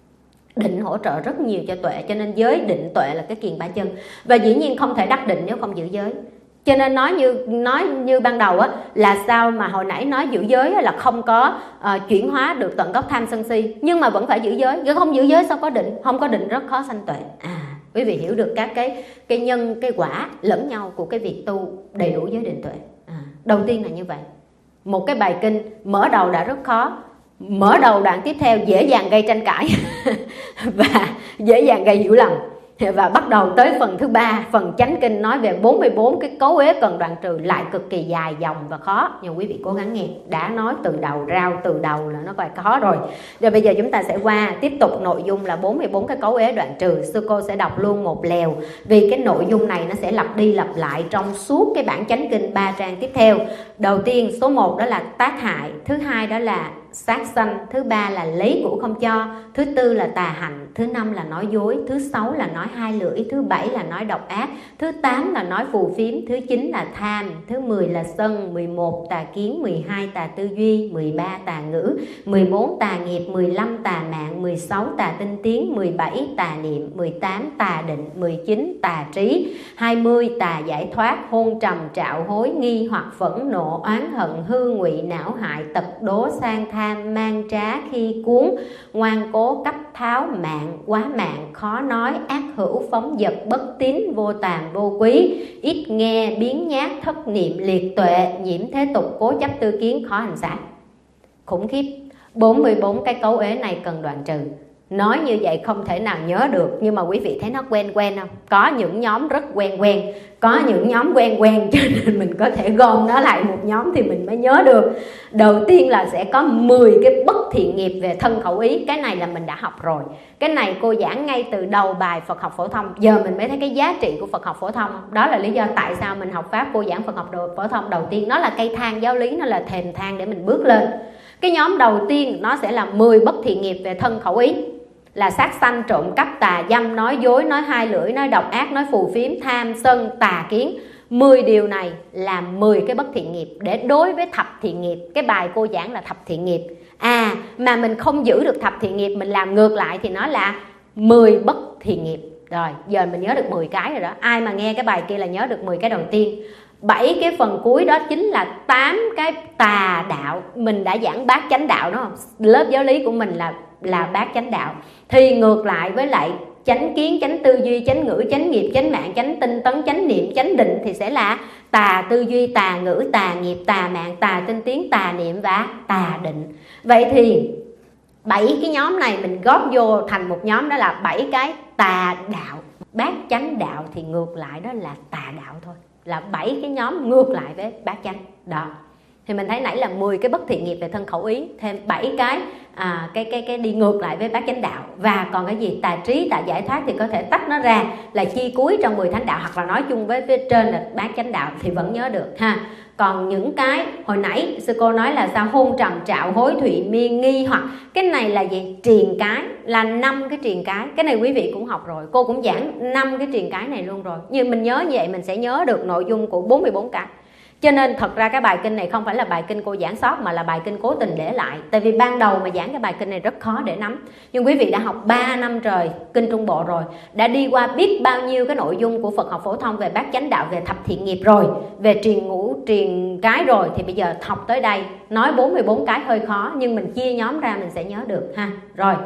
Định hỗ trợ rất nhiều cho tuệ, cho nên giới định tuệ là cái kiền ba chân. Và dĩ nhiên không thể đắc định nếu không giữ giới. Cho nên nói như nói như ban đầu á, là sao mà hồi nãy nói giữ giới á, là không có uh, chuyển hóa được tận gốc tham sân si, nhưng mà vẫn phải giữ giới. Nếu không giữ giới sao có định? Không có định rất khó sanh tuệ. À, quý vị hiểu được các cái cái nhân, cái quả lẫn nhau của cái việc tu đầy đủ giới định tuệ. À, đầu tiên là như vậy. Một cái bài kinh mở đầu đã rất khó, mở đầu đoạn tiếp theo dễ dàng gây tranh cãi và dễ dàng gây hiểu lầm. Và bắt đầu tới phần thứ ba, phần chánh kinh nói về bốn mươi bốn cái cấu uế cần đoạn trừ, lại cực kỳ dài dòng và khó. Nhưng quý vị cố gắng nghe, đã nói từ đầu, rao từ đầu là nó phải khó rồi. Rồi bây giờ chúng ta sẽ qua tiếp tục nội dung là bốn mươi bốn cái cấu uế đoạn trừ. Sư cô sẽ đọc luôn một lèo, vì cái nội dung này nó sẽ lặp đi lặp lại trong suốt cái bản chánh kinh ba trang tiếp theo. Đầu tiên số một đó là tác hại, thứ hai đó là sát sanh, thứ ba là lấy của không cho, thứ tư là tà hạnh, thứ năm là nói dối, thứ sáu là nói hai lưỡi, thứ bảy là nói độc ác, thứ tám là nói phù phiếm, thứ chín là tham, thứ mười là sân, mười một tà kiến, mười hai tà tư duy, mười ba tà ngữ, mười bốn tà nghiệp, mười lăm tà mạng, mười sáu tà tinh tiến, mười bảy tà niệm, mười tám tà định, mười chín tà trí, hai mươi tà giải thoát, hôn trầm trạo hối, nghi hoặc phẫn nộ, oán hận, hư ngụy, não hại, tật đố, sang tham, mang trá, khi cuốn, ngoan cố, cấp tháo, mạng, quá mạng, khó nói, ác hữu, phóng dật, bất tín, vô tàm, vô quý, ít nghe, biến nhát, thất niệm, liệt tuệ, nhiễm thế tục, cố chấp tư kiến, khó hành xả. Khủng khiếp. bốn mươi bốn cái cấu uế này cần đoạn trừ. Nói như vậy không thể nào nhớ được, nhưng mà quý vị thấy nó quen quen không? Có những nhóm rất quen quen, có những nhóm quen quen, cho nên mình có thể gom nó lại một nhóm thì mình mới nhớ được. Đầu tiên là sẽ có mười cái bất thiện nghiệp về thân khẩu ý. Cái này là mình đã học rồi. Cái này cô giảng ngay từ đầu bài Phật học phổ thông. Giờ mình mới thấy cái giá trị của Phật học phổ thông. Đó là lý do tại sao mình học pháp. Cô giảng Phật học phổ thông đầu tiên, nó là cây thang giáo lý, nó là thềm thang để mình bước lên. Cái nhóm đầu tiên nó sẽ là mười bất thiện nghiệp về thân khẩu ý, là sát sanh, trộm cắp, tà dâm, nói dối, nói hai lưỡi, nói độc ác, nói phù phiếm, tham, sân, tà kiến. Mười điều này là mười cái bất thiện nghiệp để đối với thập thiện nghiệp. Cái bài cô giảng là thập thiện nghiệp. À, mà mình không giữ được thập thiện nghiệp, mình làm ngược lại thì nó là mười bất thiện nghiệp. Rồi, giờ mình nhớ được mười cái rồi đó. Ai mà nghe cái bài kia là nhớ được mười cái đầu tiên. Bảy cái phần cuối đó chính là tám cái tà đạo. Mình đã giảng bát chánh đạo đúng không? Lớp giáo lý của mình là là bát chánh đạo. Thì ngược lại với lại chánh kiến, chánh tư duy, chánh ngữ, chánh nghiệp, chánh mạng, chánh tinh tấn, chánh niệm, chánh định thì sẽ là tà tư duy, tà ngữ, tà nghiệp, tà mạng, tà tinh tiến, tà niệm và tà định. Vậy thì bảy cái nhóm này mình góp vô thành một nhóm, đó là bảy cái tà đạo. Bát chánh đạo thì ngược lại đó là tà đạo thôi, là bảy cái nhóm ngược lại với bát chánh đó. Thì mình thấy nãy là mười cái bất thiện nghiệp về thân khẩu ý, thêm bảy cái à, cái cái cái đi ngược lại với bát chánh đạo. Và còn cái gì tà trí, tà giải thoát thì có thể tách nó ra là chi cuối trong mười thánh đạo, hoặc là nói chung với phía trên là bát chánh đạo thì vẫn nhớ được ha. Còn những cái hồi nãy sư cô nói là sao hôn trầm trạo hối thụy miên nghi hoặc, cái này là gì? Triền cái, là năm cái triền cái. Cái này quý vị cũng học rồi, cô cũng giảng năm cái triền cái này luôn rồi. Nhưng mình nhớ như vậy mình sẽ nhớ được nội dung của bốn mươi bốn cái. Cho nên thật ra cái bài kinh này không phải là bài kinh cô giảng sót, mà là bài kinh cố tình để lại. Tại vì ban đầu mà giảng cái bài kinh này rất khó để nắm. Nhưng quý vị đã học ba năm trời kinh Trung Bộ rồi, đã đi qua biết bao nhiêu cái nội dung của Phật học phổ thông về bát chánh đạo, về thập thiện nghiệp rồi, về triền ngũ triền cái rồi, thì bây giờ học tới đây nói bốn mươi bốn cái hơi khó, nhưng mình chia nhóm ra mình sẽ nhớ được ha. Rồi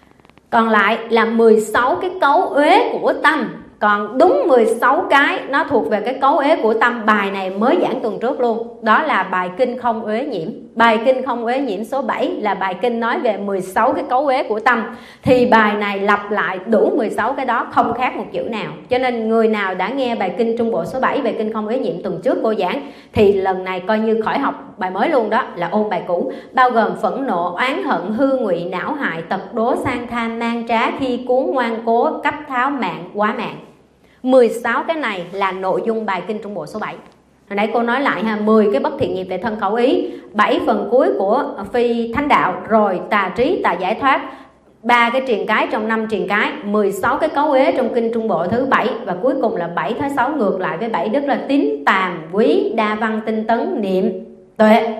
còn lại là mười sáu cái cấu uế của tâm. Còn đúng mười sáu cái nó thuộc về cái cấu uế của tâm. Bài này mới giảng tuần trước luôn, đó là bài kinh không uế nhiễm. Bài kinh không uế nhiễm số bảy là bài kinh nói về mười sáu cái cấu uế của tâm. Thì bài này lặp lại đủ mười sáu cái đó, không khác một chữ nào. Cho nên người nào đã nghe bài kinh Trung Bộ số bảy về kinh không uế nhiễm tuần trước cô giảng, thì lần này coi như khỏi học bài mới luôn, đó là ôn bài cũ. Bao gồm phẫn nộ, oán hận, hư ngụy, não hại, tật đố, sang tham, mang trá, thi cuốn, ngoan cố, cấp tháo, mạng, quá mạng. mười sáu cái này là nội dung bài kinh Trung Bộ số bảy. Hồi nãy cô nói lại ha, mười cái bất thiện nghiệp về thân khẩu ý, bảy phần cuối của phi thánh đạo, rồi tà trí, tà giải thoát, ba cái triền cái trong năm triền cái, mười sáu cái cấu uế trong kinh Trung Bộ thứ bảy, và cuối cùng là bảy thứ sáu ngược lại với bảy đức là tín, tàm, quý, đa văn, tinh tấn, niệm, tuệ.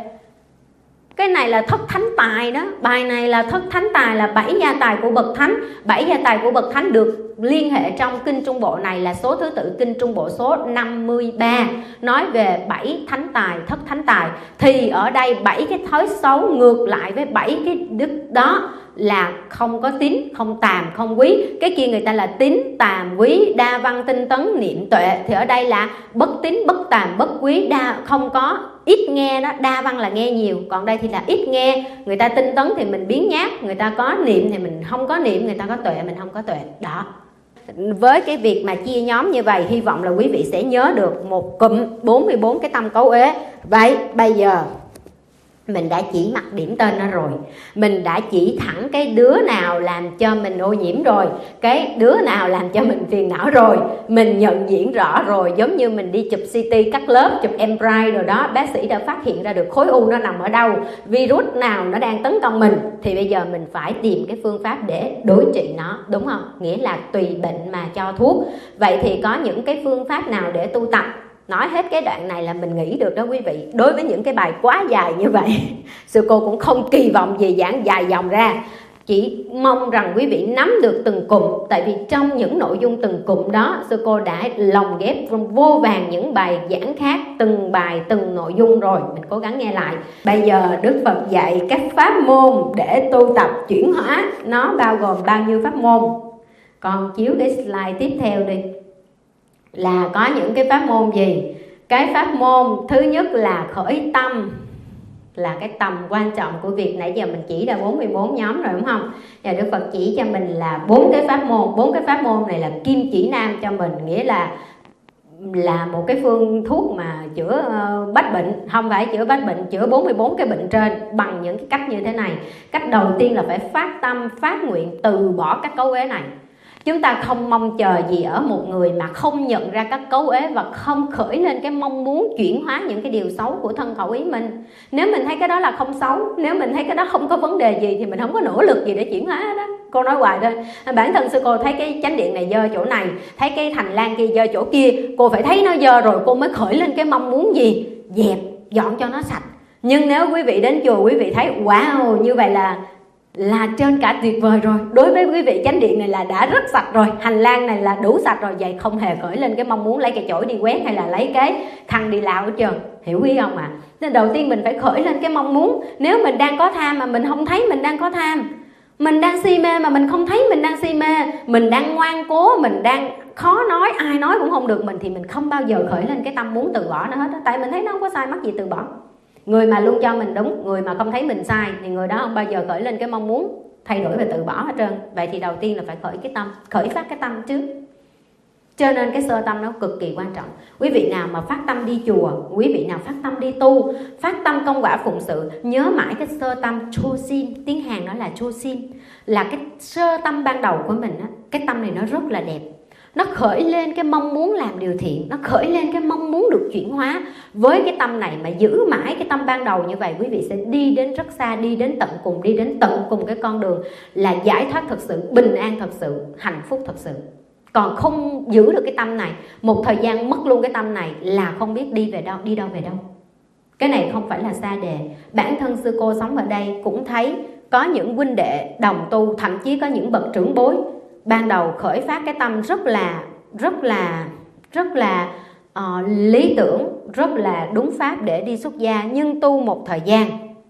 Cái này là thất thánh tài đó. Bài này là thất thánh tài, là bảy gia tài của bậc thánh. Bảy gia tài của bậc thánh được liên hệ trong kinh Trung Bộ này là số thứ tự kinh Trung Bộ số năm mươi ba, nói về bảy thánh tài, thất thánh tài. Thì ở đây bảy cái thói xấu ngược lại với bảy cái đức đó là không có tín, không tàm, không quý. Cái kia người ta là tín, tàm, quý, đa văn, tinh tấn, niệm, tuệ. Thì ở đây là bất tín, bất tàm, bất quý, đa không có, ít nghe đó. Đa văn là nghe nhiều, còn đây thì là ít nghe. Người ta tinh tấn thì mình biến nhát, người ta có niệm thì mình không có niệm, người ta có tuệ mình không có tuệ đó. Với cái việc mà chia nhóm như vậy, hy vọng là quý vị sẽ nhớ được một cụm bốn mươi bốn cái tâm cấu uế. Vậy bây giờ mình đã chỉ mặc điểm tên nó rồi, mình đã chỉ thẳng cái đứa nào làm cho mình ô nhiễm rồi, cái đứa nào làm cho mình phiền não rồi, mình nhận diện rõ rồi. Giống như mình đi chụp xê tê cắt lớp, chụp em rờ i rồi đó, bác sĩ đã phát hiện ra được khối u nó nằm ở đâu, virus nào nó đang tấn công mình, thì bây giờ mình phải tìm cái phương pháp để đối trị nó, đúng không? Nghĩa là tùy bệnh mà cho thuốc. Vậy thì có những cái phương pháp nào để tu tập? Nói hết cái đoạn này là mình nghĩ được đó quý vị. Đối với những cái bài quá dài như vậy, sư cô cũng không kỳ vọng gì giảng dài dòng ra. Chỉ mong rằng quý vị nắm được từng cụm. Tại vì trong những nội dung từng cụm đó, sư cô đã lồng ghép vô vàn những bài giảng khác, từng bài, từng nội dung rồi. Mình cố gắng nghe lại. Bây giờ Đức Phật dạy các pháp môn để tu tập chuyển hóa. Nó bao gồm bao nhiêu pháp môn? Con chiếu cái slide tiếp theo đi. Là có những cái pháp môn gì? Cái pháp môn thứ nhất là khởi tâm, là cái tầm quan trọng của việc nãy giờ mình chỉ ra bốn mươi bốn nhóm rồi đúng không? Và Đức Phật chỉ cho mình là bốn cái pháp môn. Bốn cái pháp môn này là kim chỉ nam cho mình, nghĩa là là một cái phương thuốc mà chữa uh, bách bệnh. Không phải chữa bách bệnh, chữa bốn mươi bốn cái bệnh trên bằng những cái cách như thế này. Cách đầu tiên là phải phát tâm, phát nguyện từ bỏ các cấu uế này. Chúng ta không mong chờ gì ở một người mà không nhận ra các cấu uế và không khởi lên cái mong muốn chuyển hóa những cái điều xấu của thân khẩu ý mình. Nếu mình thấy cái đó là không xấu, nếu mình thấy cái đó không có vấn đề gì thì mình không có nỗ lực gì để chuyển hóa đó. Cô nói hoài thôi. Bản thân sư cô thấy cái chánh điện này dơ chỗ này, thấy cái hành lang kia dơ chỗ kia, cô phải thấy nó dơ rồi cô mới khởi lên cái mong muốn gì? Dẹp, dọn cho nó sạch. Nhưng nếu quý vị đến chùa quý vị thấy wow, như vậy là là trên cả tuyệt vời rồi. Đối với quý vị chánh điện này là đã rất sạch rồi, hành lang này là đủ sạch rồi. Vậy không hề khởi lên cái mong muốn lấy cái chổi đi quét hay là lấy cái khăn đi lau hết trơn. Hiểu ý không ạ? À? Nên đầu tiên mình phải khởi lên cái mong muốn. Nếu mình đang có tham mà mình không thấy mình đang có tham, Mình đang si mê mà mình không thấy mình đang si mê, mình đang ngoan cố, mình đang khó nói, ai nói cũng không được mình, thì mình không bao giờ khởi lên cái tâm muốn từ bỏ nó hết đó. Tại mình thấy nó không có sai mắc gì từ bỏ. Người mà luôn cho mình đúng, người mà không thấy mình sai thì người đó không bao giờ khởi lên cái mong muốn thay đổi và từ bỏ hết trơn. Vậy thì đầu tiên là phải khởi cái tâm, khởi phát cái tâm trước. Cho nên cái sơ tâm nó cực kỳ quan trọng. Quý vị nào mà phát tâm đi chùa, quý vị nào phát tâm đi tu, phát tâm công quả phụng sự, nhớ mãi cái sơ tâm chosin, tiếng Hàn nói là chosin, là cái sơ tâm ban đầu của mình á. Cái tâm này nó rất là đẹp, nó khởi lên cái mong muốn làm điều thiện, nó khởi lên cái mong muốn được chuyển hóa. Với cái tâm này mà giữ mãi cái tâm ban đầu như vậy, quý vị sẽ đi đến rất xa, đi đến tận cùng, đi đến tận cùng cái con đường là giải thoát thật sự, bình an thật sự, hạnh phúc thật sự. Còn không giữ được cái tâm này, một thời gian mất luôn cái tâm này là không biết đi về đâu, đi đâu về đâu. Cái này không phải là xa đề. Bản thân sư cô sống ở đây cũng thấy có những huynh đệ đồng tu, thậm chí có những bậc trưởng bối ban đầu khởi phát cái tâm rất là rất là rất là uh, lý tưởng, rất là đúng pháp để đi xuất gia, nhưng tu một thời gian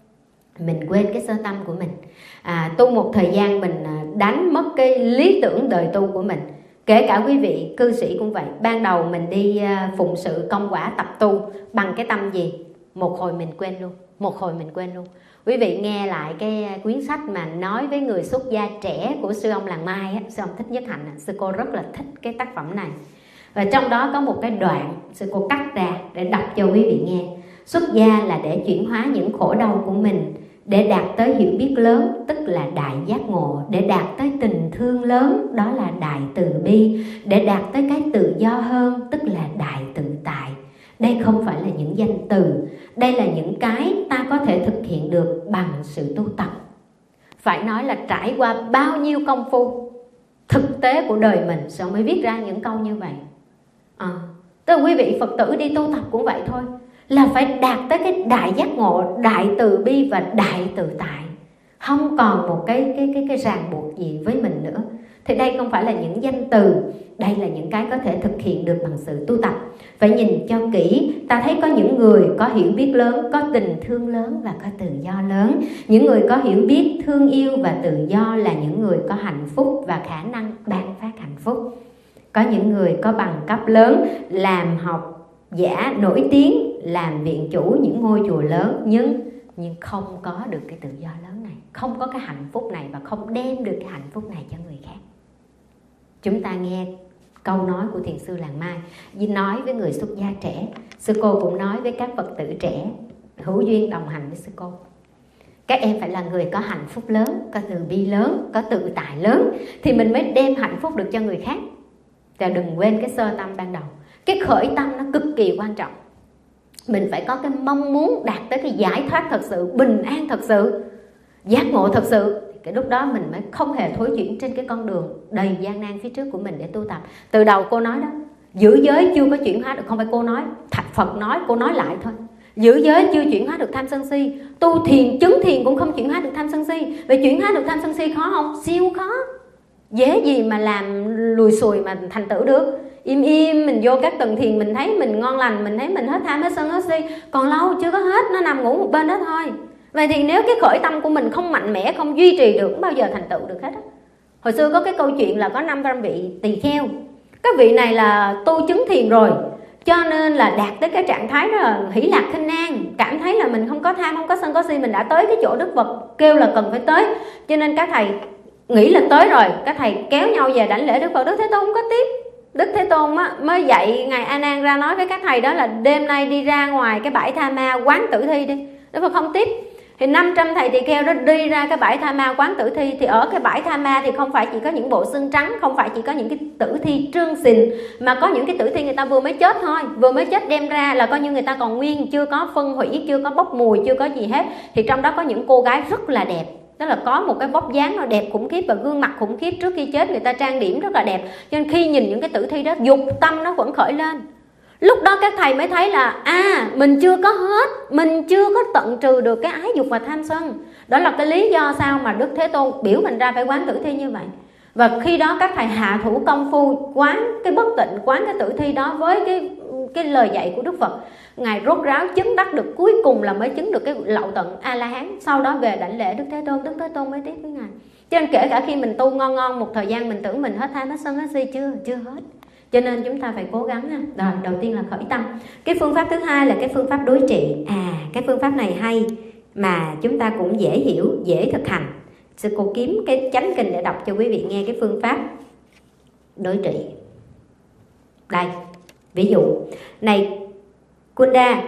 mình quên cái sơ tâm của mình. À, tu một thời gian mình đánh mất cái lý tưởng đời tu của mình. Kể cả quý vị cư sĩ cũng vậy. Ban đầu mình đi phụng sự công quả tập tu bằng cái tâm gì? Một hồi mình quên luôn, một hồi mình quên luôn. Quý vị nghe lại cái quyển sách mà nói với người xuất gia trẻ của sư ông Làng Mai á, sư ông Thích Nhất Hạnh, sư cô rất là thích cái tác phẩm này. Và trong đó có một cái đoạn sư cô cắt ra để đọc cho quý vị nghe. Xuất gia là để chuyển hóa những khổ đau của mình, để đạt tới hiểu biết lớn, tức là đại giác ngộ, để đạt tới tình thương lớn, đó là đại từ bi, để đạt tới cái tự do hơn, tức là đại tự tại. Đây không phải là những danh từ, đây là những cái ta có thể thực hiện được bằng sự tu tập. Phải nói là trải qua bao nhiêu công phu thực tế của đời mình sao mới viết ra những câu như vậy. À, tức là quý vị Phật tử đi tu tập cũng vậy thôi, là phải đạt tới cái đại giác ngộ, đại từ bi và đại tự tại, không còn một cái cái cái cái ràng buộc gì với mình nữa. Thì đây không phải là những danh từ, đây là những cái có thể thực hiện được bằng sự tu tập. Phải nhìn cho kỹ, ta thấy có những người có hiểu biết lớn, có tình thương lớn và có tự do lớn. Những người có hiểu biết, thương yêu và tự do là những người có hạnh phúc và khả năng ban phát hạnh phúc. Có những người có bằng cấp lớn, làm học giả nổi tiếng, làm viện chủ những ngôi chùa lớn, nhưng nhưng không có được cái tự do lớn này, không có cái hạnh phúc này và không đem được cái hạnh phúc này cho người khác. Chúng ta nghe câu nói của thiền sư Làng Mai nói với người xuất gia trẻ, sư cô cũng nói với các Phật tử trẻ hữu duyên đồng hành với sư cô. Các em phải là người có hạnh phúc lớn, có từ bi lớn, có tự tại lớn, thì mình mới đem hạnh phúc được cho người khác. Và đừng quên cái sơ tâm ban đầu. Cái khởi tâm nó cực kỳ quan trọng. Mình phải có cái mong muốn đạt tới cái giải thoát thật sự, bình an thật sự, giác ngộ thật sự. Cái lúc đó mình mới không hề thối chuyển trên cái con đường đầy gian nan phía trước của mình để tu tập. Từ đầu cô nói đó, giữ giới chưa có chuyển hóa được, không phải cô nói, Phật nói, cô nói lại thôi. Giữ giới chưa chuyển hóa được tham sân si, tu thiền, chứng thiền cũng không chuyển hóa được tham sân si. Vậy chuyển hóa được tham sân si khó không? Siêu khó. Dễ gì mà làm lùi xùi mà thành tựu được. Im im mình vô các tầng thiền, mình thấy mình ngon lành, mình thấy mình hết tham hết sân hết si, còn lâu chưa có hết, nó nằm ngủ một bên đó thôi. Vậy thì nếu cái khởi tâm của mình không mạnh mẽ, không duy trì được, không bao giờ thành tựu được hết á. Hồi xưa có cái câu chuyện là có năm trăm vị tỳ kheo. Các vị này là tu chứng thiền rồi, cho nên là đạt tới cái trạng thái đó là hỷ lạc khinh an, cảm thấy là mình không có tham, không có sân, có si, mình đã tới cái chỗ Đức Phật kêu là cần phải tới. Cho nên các thầy nghĩ là tới rồi, các thầy kéo nhau về đảnh lễ Đức Phật. Đức Thế Tôn không có tiếp. Đức Thế Tôn á, mới dạy Ngài A Nan ra nói với các thầy đó là đêm nay đi ra ngoài cái bãi Tha Ma quán tử thi đi. Đức Phật không tiếp. Thì năm trăm thầy tỳ kheo đó đi ra cái bãi Tha Ma quán tử thi. Thì ở cái bãi Tha Ma thì không phải chỉ có những bộ xương trắng, không phải chỉ có những cái tử thi trương xình, mà có những cái tử thi người ta vừa mới chết thôi, vừa mới chết đem ra là coi như người ta còn nguyên, chưa có phân hủy, chưa có bốc mùi, chưa có gì hết. Thì trong đó có những cô gái rất là đẹp, tức là có một cái vóc dáng nó đẹp khủng khiếp và gương mặt khủng khiếp, trước khi chết người ta trang điểm rất là đẹp. Cho nên khi nhìn những cái tử thi đó, dục tâm nó vẫn khởi lên. Lúc đó các thầy mới thấy là à, mình chưa có hết, mình chưa có tận trừ được cái ái dục và tham sân. Đó là cái lý do sao mà Đức Thế Tôn biểu mình ra phải quán tử thi như vậy. Và khi đó các thầy hạ thủ công phu quán cái bất tịnh, quán cái tử thi đó với cái cái lời dạy của Đức Phật. Ngài rốt ráo chứng đắc được, cuối cùng là mới chứng được cái lậu tận A La Hán. Sau đó về đảnh lễ Đức Thế Tôn, Đức Thế Tôn mới tiếp với Ngài. Cho nên kể cả khi mình tu ngon ngon một thời gian mình tưởng mình hết tham hết sân hết si, chưa chưa hết. Cho nên chúng ta phải cố gắng. Rồi, đầu tiên là khởi tâm. Cái phương pháp thứ hai là cái phương pháp đối trị. À, cái phương pháp này hay mà chúng ta cũng dễ hiểu, dễ thực hành. Sư cô kiếm cái chánh kinh để đọc cho quý vị nghe cái phương pháp đối trị. Đây, ví dụ này Kunda.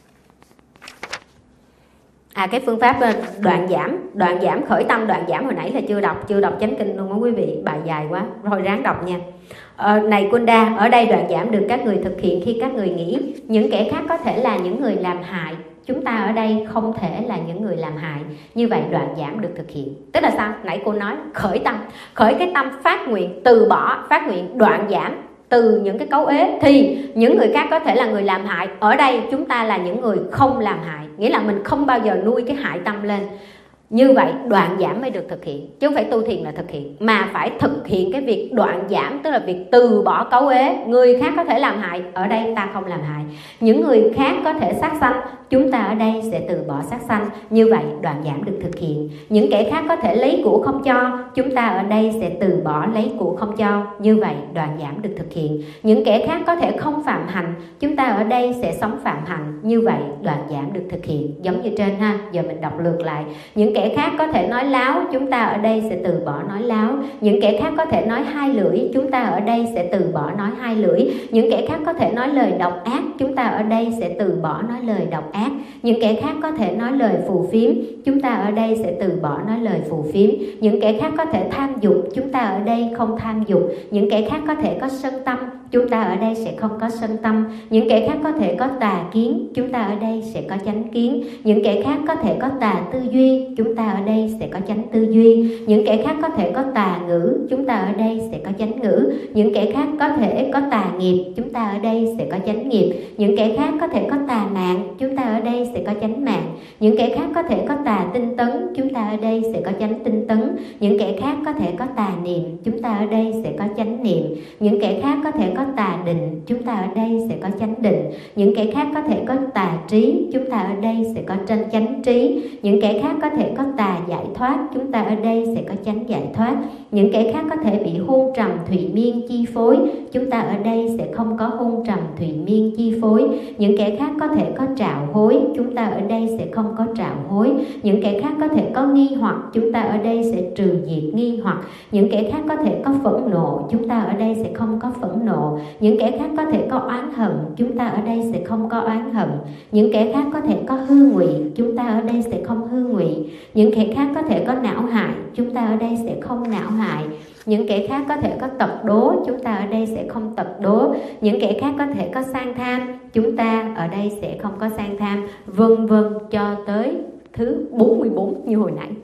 À, cái phương pháp đoạn giảm, đoạn giảm khởi tâm, đoạn giảm hồi nãy là chưa đọc, chưa đọc chánh kinh luôn đó quý vị, bài dài quá, rồi ráng đọc nha. Ờ, này Kunda, ở đây đoạn giảm được các người thực hiện khi các người nghĩ những kẻ khác có thể là những người làm hại. Chúng ta ở đây không thể là những người làm hại. Như vậy đoạn giảm được thực hiện. Tức là sao? Nãy cô nói khởi tâm, khởi cái tâm phát nguyện, từ bỏ, phát nguyện đoạn giảm từ những cái cấu ế, thì những người khác có thể là người làm hại. Ở đây chúng ta là những người không làm hại, nghĩa là mình không bao giờ nuôi cái hại tâm lên. Như vậy đoạn giảm mới được thực hiện, chứ không phải tu thiền là thực hiện, mà phải thực hiện cái việc đoạn giảm, tức là việc từ bỏ cấu ế. Người khác có thể làm hại, ở đây ta không làm hại. Những người khác có thể sát sanh, chúng ta ở đây sẽ từ bỏ sát sanh. Như vậy đoạn giảm được thực hiện. Những kẻ khác có thể lấy của không cho, chúng ta ở đây sẽ từ bỏ lấy của không cho. Như vậy đoạn giảm được thực hiện. Những kẻ khác có thể không phạm hạnh, chúng ta ở đây sẽ sống phạm hạnh. Như vậy đoạn giảm được thực hiện. Giống như trên ha, giờ mình đọc lượt lại. Những kẻ khác có thể nói láo, chúng ta ở đây sẽ từ bỏ nói láo. Những kẻ khác có thể nói hai lưỡi, chúng ta ở đây sẽ từ bỏ nói hai lưỡi. Những kẻ khác có thể nói lời độc ác, chúng ta ở đây sẽ từ bỏ nói lời độc ác. Những kẻ khác có thể nói lời phù phiếm, chúng ta ở đây sẽ từ bỏ nói lời phù phiếm. Những kẻ khác có thể tham dục, chúng ta ở đây không tham dục. Những kẻ khác có thể có sân tâm, chúng ta ở đây sẽ không có sân tâm. Những kẻ khác có thể có tà kiến, chúng ta ở đây sẽ có chánh kiến. Những kẻ khác có thể có tà tư duy, chúng ta ở đây sẽ có chánh tư duy. Những kẻ khác có thể có tà ngữ, chúng ta ở đây sẽ có chánh ngữ. Những kẻ khác có thể có tà nghiệp, chúng ta ở đây sẽ có chánh nghiệp. Những kẻ khác có thể có tà mạng, chúng ta ở đây sẽ có chánh mạng. Những kẻ khác có thể có tà tinh tấn, chúng ta ở đây sẽ có chánh tinh tấn. Những kẻ khác có thể có tà niệm, chúng ta ở đây sẽ có chánh niệm. Những kẻ khác có thể có tà định, chúng ta ở đây sẽ có chánh định. Những kẻ khác có thể có tà trí, chúng ta ở đây sẽ có tranh chánh trí. Những kẻ khác có thể có tà giải thoát, chúng ta ở đây sẽ có chánh giải thoát. Những kẻ khác có thể bị hôn trầm thủy miên chi phối, chúng ta ở đây sẽ không có hôn trầm thủy miên chi phối. Những kẻ khác có thể có trạo hối, chúng ta ở đây sẽ không có trạo hối. Những kẻ khác có thể có nghi hoặc, chúng ta ở đây sẽ trừ diệt nghi hoặc. Những kẻ khác có thể có phẫn nộ, chúng ta ở đây sẽ không có phẫn nộ. Những kẻ khác có thể có oán hận, chúng ta ở đây sẽ không có oán hận. Những kẻ khác có thể có hư ngụy, chúng ta ở đây sẽ không hư ngụy. Những kẻ khác có thể có não hại, chúng ta ở đây sẽ không não hại. Những kẻ khác có thể có tật đố, chúng ta ở đây sẽ không tật đố. Những kẻ khác có thể có sang tham, chúng ta ở đây sẽ không có sang tham, vân vân cho tới thứ bốn mươi bốn như hồi nãy.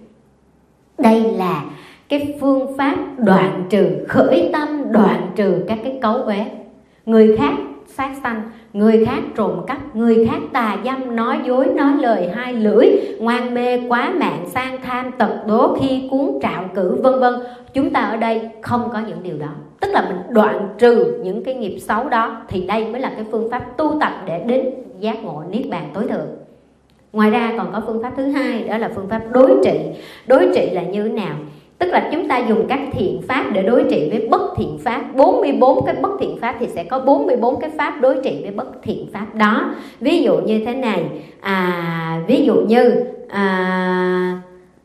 Đây là cái phương pháp đoạn trừ, khởi tâm đoạn trừ các cái cấu uế. Người khác sát sanh, người khác trộm cắp, người khác tà dâm, nói dối, nói lời hai lưỡi, ngoan mê, quá mạng, sang tham, tật đố, khi cuốn, trạo cử, vân vân. Chúng ta ở đây không có những điều đó, tức là mình đoạn trừ những cái nghiệp xấu đó, thì đây mới là cái phương pháp tu tập để đến giác ngộ niết bàn tối thượng. Ngoài ra còn có phương pháp thứ hai, đó là phương pháp đối trị. Đối trị là như thế nào? Tức là chúng ta dùng các thiện pháp để đối trị với bất thiện pháp. bốn mươi bốn cái bất thiện pháp thì sẽ có bốn mươi bốn cái pháp đối trị với bất thiện pháp đó. Ví dụ như thế này, à, ví dụ như à,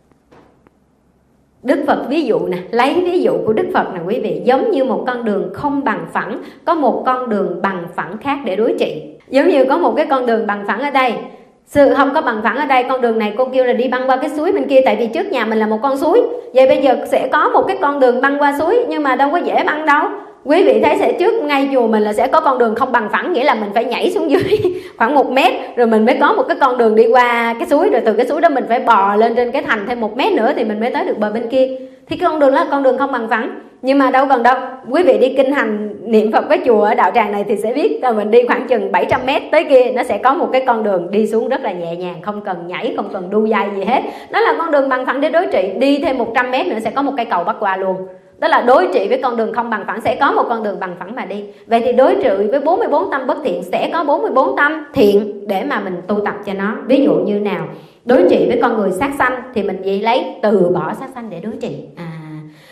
Đức Phật ví dụ nè, lấy ví dụ của Đức Phật nè quý vị, giống như một con đường không bằng phẳng, có một con đường bằng phẳng khác để đối trị. Giống như có một cái con đường bằng phẳng ở đây, sự không có bằng phẳng ở đây, con đường này cô kêu là đi băng qua cái suối bên kia, tại vì trước nhà mình là một con suối. Vậy bây giờ sẽ có một cái con đường băng qua suối, nhưng mà đâu có dễ băng đâu. Quý vị thấy sẽ trước ngay chùa mình là sẽ có con đường không bằng phẳng, nghĩa là mình phải nhảy xuống dưới khoảng một mét rồi mình mới có một cái con đường đi qua cái suối, rồi từ cái suối đó mình phải bò lên trên cái thành thêm một mét nữa thì mình mới tới được bờ bên kia. Thì cái con đường đó là con đường không bằng phẳng. Nhưng mà đâu cần đâu, quý vị đi kinh hành niệm Phật với chùa ở đạo tràng này thì sẽ biết là mình đi khoảng chừng bảy trăm mét tới kia, nó sẽ có một cái con đường đi xuống rất là nhẹ nhàng, không cần nhảy, không cần đu dây gì hết. Nó là con đường bằng phẳng để đối trị. Đi thêm một trăm mét nữa sẽ có một cây cầu bắc qua luôn. Đó là đối trị với con đường không bằng phẳng, sẽ có một con đường bằng phẳng mà đi. Vậy thì đối trị với bốn mươi bốn tâm bất thiện sẽ có bốn mươi bốn tâm thiện để mà mình tu tập cho nó. Ví dụ như nào? Đối trị với con người sát sanh thì mình gì lấy từ bỏ sát sanh để đối trị. À,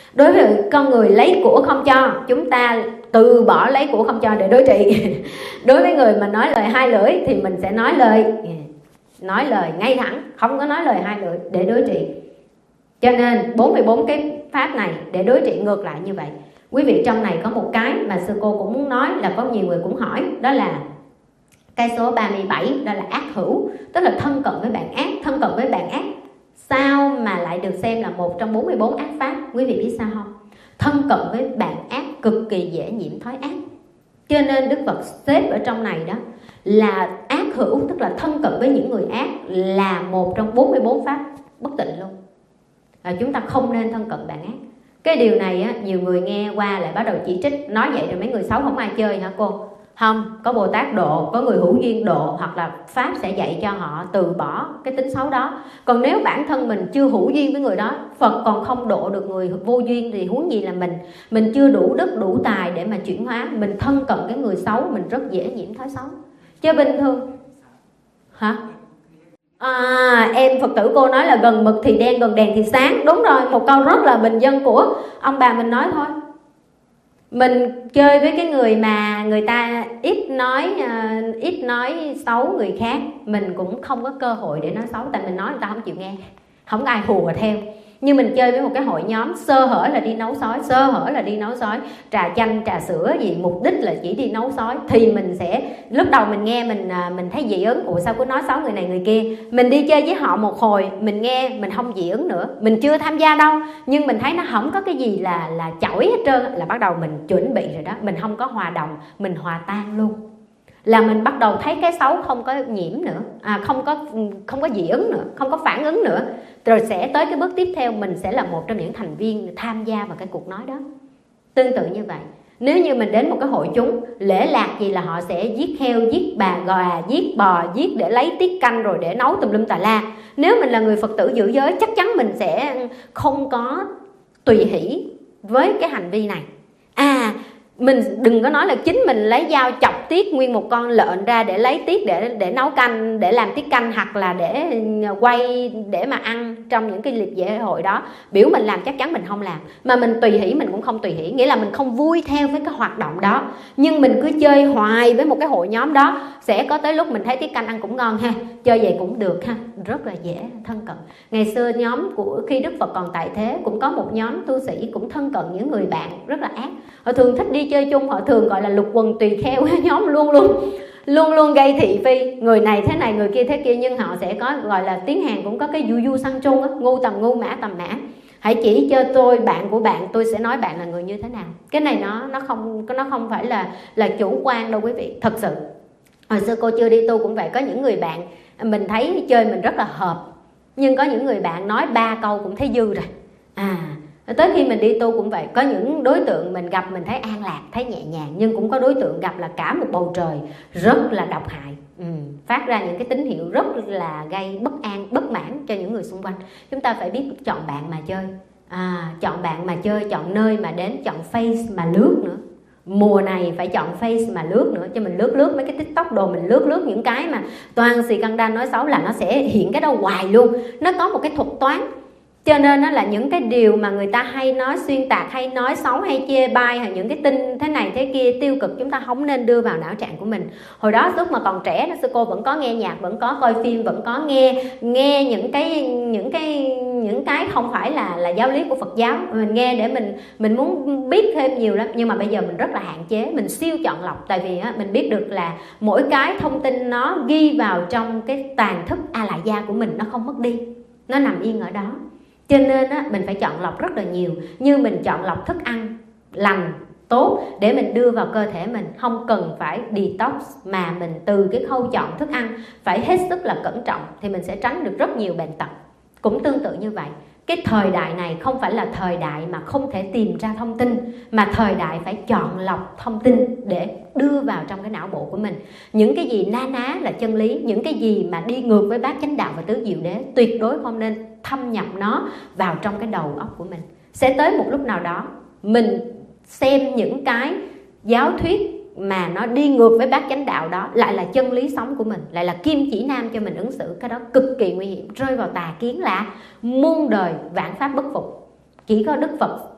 Đối với con người lấy của không cho, chúng ta từ bỏ lấy của không cho để đối trị. Đối với người mà nói lời hai lưỡi thì mình sẽ nói lời nói lời ngay thẳng, không có nói lời hai lưỡi để đối trị. Cho nên bốn mươi bốn cái pháp này để đối trị ngược lại như vậy. Quý vị, trong này có một cái mà sư cô cũng muốn nói, là có nhiều người cũng hỏi, đó là cái số ba mươi bảy, đó là ác hữu, tức là thân cận với bạn ác. Thân cận với bạn ác sao mà lại được xem là một trong bốn mươi bốn ác pháp? Quý vị biết sao không? Thân cận với bạn ác cực kỳ dễ nhiễm thói ác. Cho nên Đức Phật xếp ở trong này đó là ác hữu, tức là thân cận với những người ác, là một trong bốn mươi bốn pháp bất tịnh luôn. À, chúng ta không nên thân cận bạn ác. Cái điều này á, nhiều người nghe qua lại bắt đầu chỉ trích, nói vậy rồi mấy người xấu không ai chơi hả cô? Không, có Bồ Tát độ, có người hữu duyên độ, hoặc là Pháp sẽ dạy cho họ từ bỏ cái tính xấu đó. Còn nếu bản thân mình chưa hữu duyên với người đó, Phật còn không độ được người vô duyên thì huống gì là mình. Mình chưa đủ đức, đủ tài để mà chuyển hóa. Mình thân cận cái người xấu, mình rất dễ nhiễm thói xấu. Chứ bình thường hả? À, em Phật tử cô nói là gần mực thì đen, gần đèn thì sáng. Đúng rồi, một câu rất là bình dân của ông bà mình nói thôi. Mình chơi với cái người mà người ta ít nói uh, ít nói xấu người khác, mình cũng không có cơ hội để nói xấu. Tại mình nói người ta không chịu nghe, không có ai hùa theo. Nhưng mình chơi với một cái hội nhóm, sơ hở là đi nấu sói, sơ hở là đi nấu sói, trà chanh, trà sữa gì, mục đích là chỉ đi nấu sói. Thì mình sẽ, lúc đầu mình nghe mình mình thấy dị ứng, ủa sao cứ nói xấu người này người kia. Mình đi chơi với họ một hồi, mình nghe mình không dị ứng nữa. Mình chưa tham gia đâu, nhưng mình thấy nó không có cái gì là là chổi hết trơn, là bắt đầu mình chuẩn bị rồi đó. Mình không có hòa đồng, mình hòa tan luôn. Là mình bắt đầu thấy cái xấu không có nhiễm nữa, à, không có không có dị ứng nữa, không có phản ứng nữa. Rồi sẽ tới cái bước tiếp theo, mình sẽ là một trong những thành viên tham gia vào cái cuộc nói đó. Tương tự như vậy, nếu như mình đến một cái hội chúng, lễ lạc gì là họ sẽ giết heo, giết bà gà, giết bò, giết để lấy tiết canh rồi để nấu tùm lum tà la. Nếu mình là người Phật tử giữ giới, chắc chắn mình sẽ không có tùy hỷ với cái hành vi này. À, mình đừng có nói là chính mình lấy dao chọc tiết nguyên một con lợn ra để lấy tiết để để nấu canh, để làm tiết canh, hoặc là để quay để mà ăn trong những cái dịp lễ hội đó. Biểu mình làm chắc chắn mình không làm, mà mình tùy hỷ mình cũng không tùy hỷ, nghĩa là mình không vui theo với cái hoạt động đó. Nhưng mình cứ chơi hoài với một cái hội nhóm đó, sẽ có tới lúc mình thấy tiết canh ăn cũng ngon ha, chơi vậy cũng được ha, rất là dễ thân cận. Ngày xưa nhóm của khi Đức Phật còn tại thế, cũng có một nhóm tu sĩ cũng thân cận những người bạn rất là ác. Họ thường thích đi chơi chung, họ thường gọi là lục quần tùy kheo. Nhóm luôn luôn luôn luôn gây thị phi, người này thế này, người kia thế kia. Nhưng họ sẽ có gọi là tiếng Hàn cũng có cái du du săn chung á, ngu tầm ngu, mã tầm mã. Hãy chỉ cho tôi bạn của bạn, tôi sẽ nói bạn là người như thế nào. Cái này nó nó không nó không phải là là chủ quan đâu quý vị. Thật sự hồi xưa cô chưa đi tu cũng vậy, có những người bạn mình thấy chơi mình rất là hợp, nhưng có những người bạn nói ba câu cũng thấy dư rồi. À, tới khi mình đi tu cũng vậy, có những đối tượng mình gặp mình thấy an lạc, thấy nhẹ nhàng, nhưng cũng có đối tượng gặp là cả một bầu trời rất là độc hại, ừ, phát ra những cái tín hiệu rất là gây bất an, bất mãn cho những người xung quanh. Chúng ta phải biết chọn bạn mà chơi, à, chọn bạn mà chơi, chọn nơi mà đến, chọn face mà lướt nữa. Mùa này phải chọn face mà lướt nữa, cho mình lướt lướt mấy cái TikTok đồ, mình lướt lướt những cái mà toàn xì căng đan nói xấu là nó sẽ hiện cái đó hoài luôn. Nó có một cái thuật toán. Cho nên đó là những cái điều mà người ta hay nói xuyên tạc, hay nói xấu, hay chê bai, hay những cái tin thế này thế kia tiêu cực, chúng ta không nên đưa vào não trạng của mình. Hồi đó lúc mà còn trẻ, sư cô vẫn có nghe nhạc, vẫn có coi phim, vẫn có nghe nghe những cái những cái những cái không phải là là giáo lý của Phật giáo. Mình nghe để mình mình muốn biết thêm nhiều lắm, nhưng mà bây giờ mình rất là hạn chế, mình siêu chọn lọc. Tại vì á, mình biết được là mỗi cái thông tin nó ghi vào trong cái tàn thức a lại gia của mình, nó không mất đi, nó nằm yên ở đó. Cho nên á, mình phải chọn lọc rất là nhiều. Như mình chọn lọc thức ăn lành, tốt để mình đưa vào cơ thể mình, không cần phải detox, mà mình từ cái khâu chọn thức ăn phải hết sức là cẩn trọng, thì mình sẽ tránh được rất nhiều bệnh tật. Cũng tương tự như vậy, cái thời đại này không phải là thời đại mà không thể tìm ra thông tin, mà thời đại phải chọn lọc thông tin để đưa vào trong cái não bộ của mình. Những cái gì na ná là chân lý, những cái gì mà đi ngược với bát chánh đạo và tứ diệu đế, tuyệt đối không nên thâm nhập nó vào trong cái đầu óc của mình. Sẽ tới một lúc nào đó mình xem những cái giáo thuyết mà nó đi ngược với bát chánh đạo đó lại là chân lý sống của mình, lại là kim chỉ nam cho mình ứng xử. Cái đó cực kỳ nguy hiểm, rơi vào tà kiến là muôn đời vạn pháp bất phục. Chỉ có Đức Phật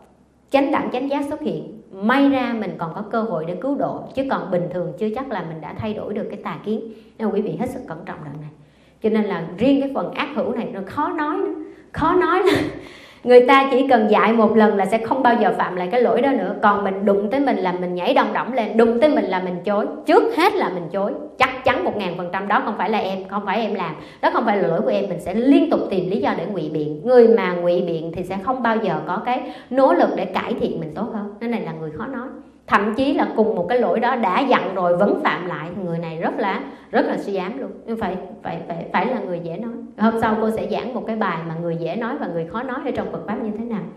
chánh đẳng chánh giác xuất hiện, may ra mình còn có cơ hội để cứu độ, chứ còn bình thường chưa chắc là mình đã thay đổi được cái tà kiến. Nên quý vị hết sức cẩn trọng lần này. Cho nên là riêng cái phần ác hữu này nó khó nói nữa. Khó nói là người ta chỉ cần dạy một lần là sẽ không bao giờ phạm lại cái lỗi đó nữa. Còn mình đụng tới mình là mình nhảy đong đỏng lên, đụng tới mình là mình chối. Trước hết là mình chối. Chắc chắn một ngàn phần trăm đó không phải là em, không phải em làm, đó không phải là lỗi của em. Mình sẽ liên tục tìm lý do để ngụy biện. Người mà ngụy biện thì sẽ không bao giờ có cái nỗ lực để cải thiện mình tốt hơn. Nên này là người khó nói. Thậm chí là cùng một cái lỗi đó đã dặn rồi vẫn phạm lại thì người này rất là rất là suy ám luôn. Nhưng phải phải phải phải là người dễ nói. Hôm sau cô sẽ giảng một cái bài mà người dễ nói và người khó nói ở trong Phật pháp như thế nào.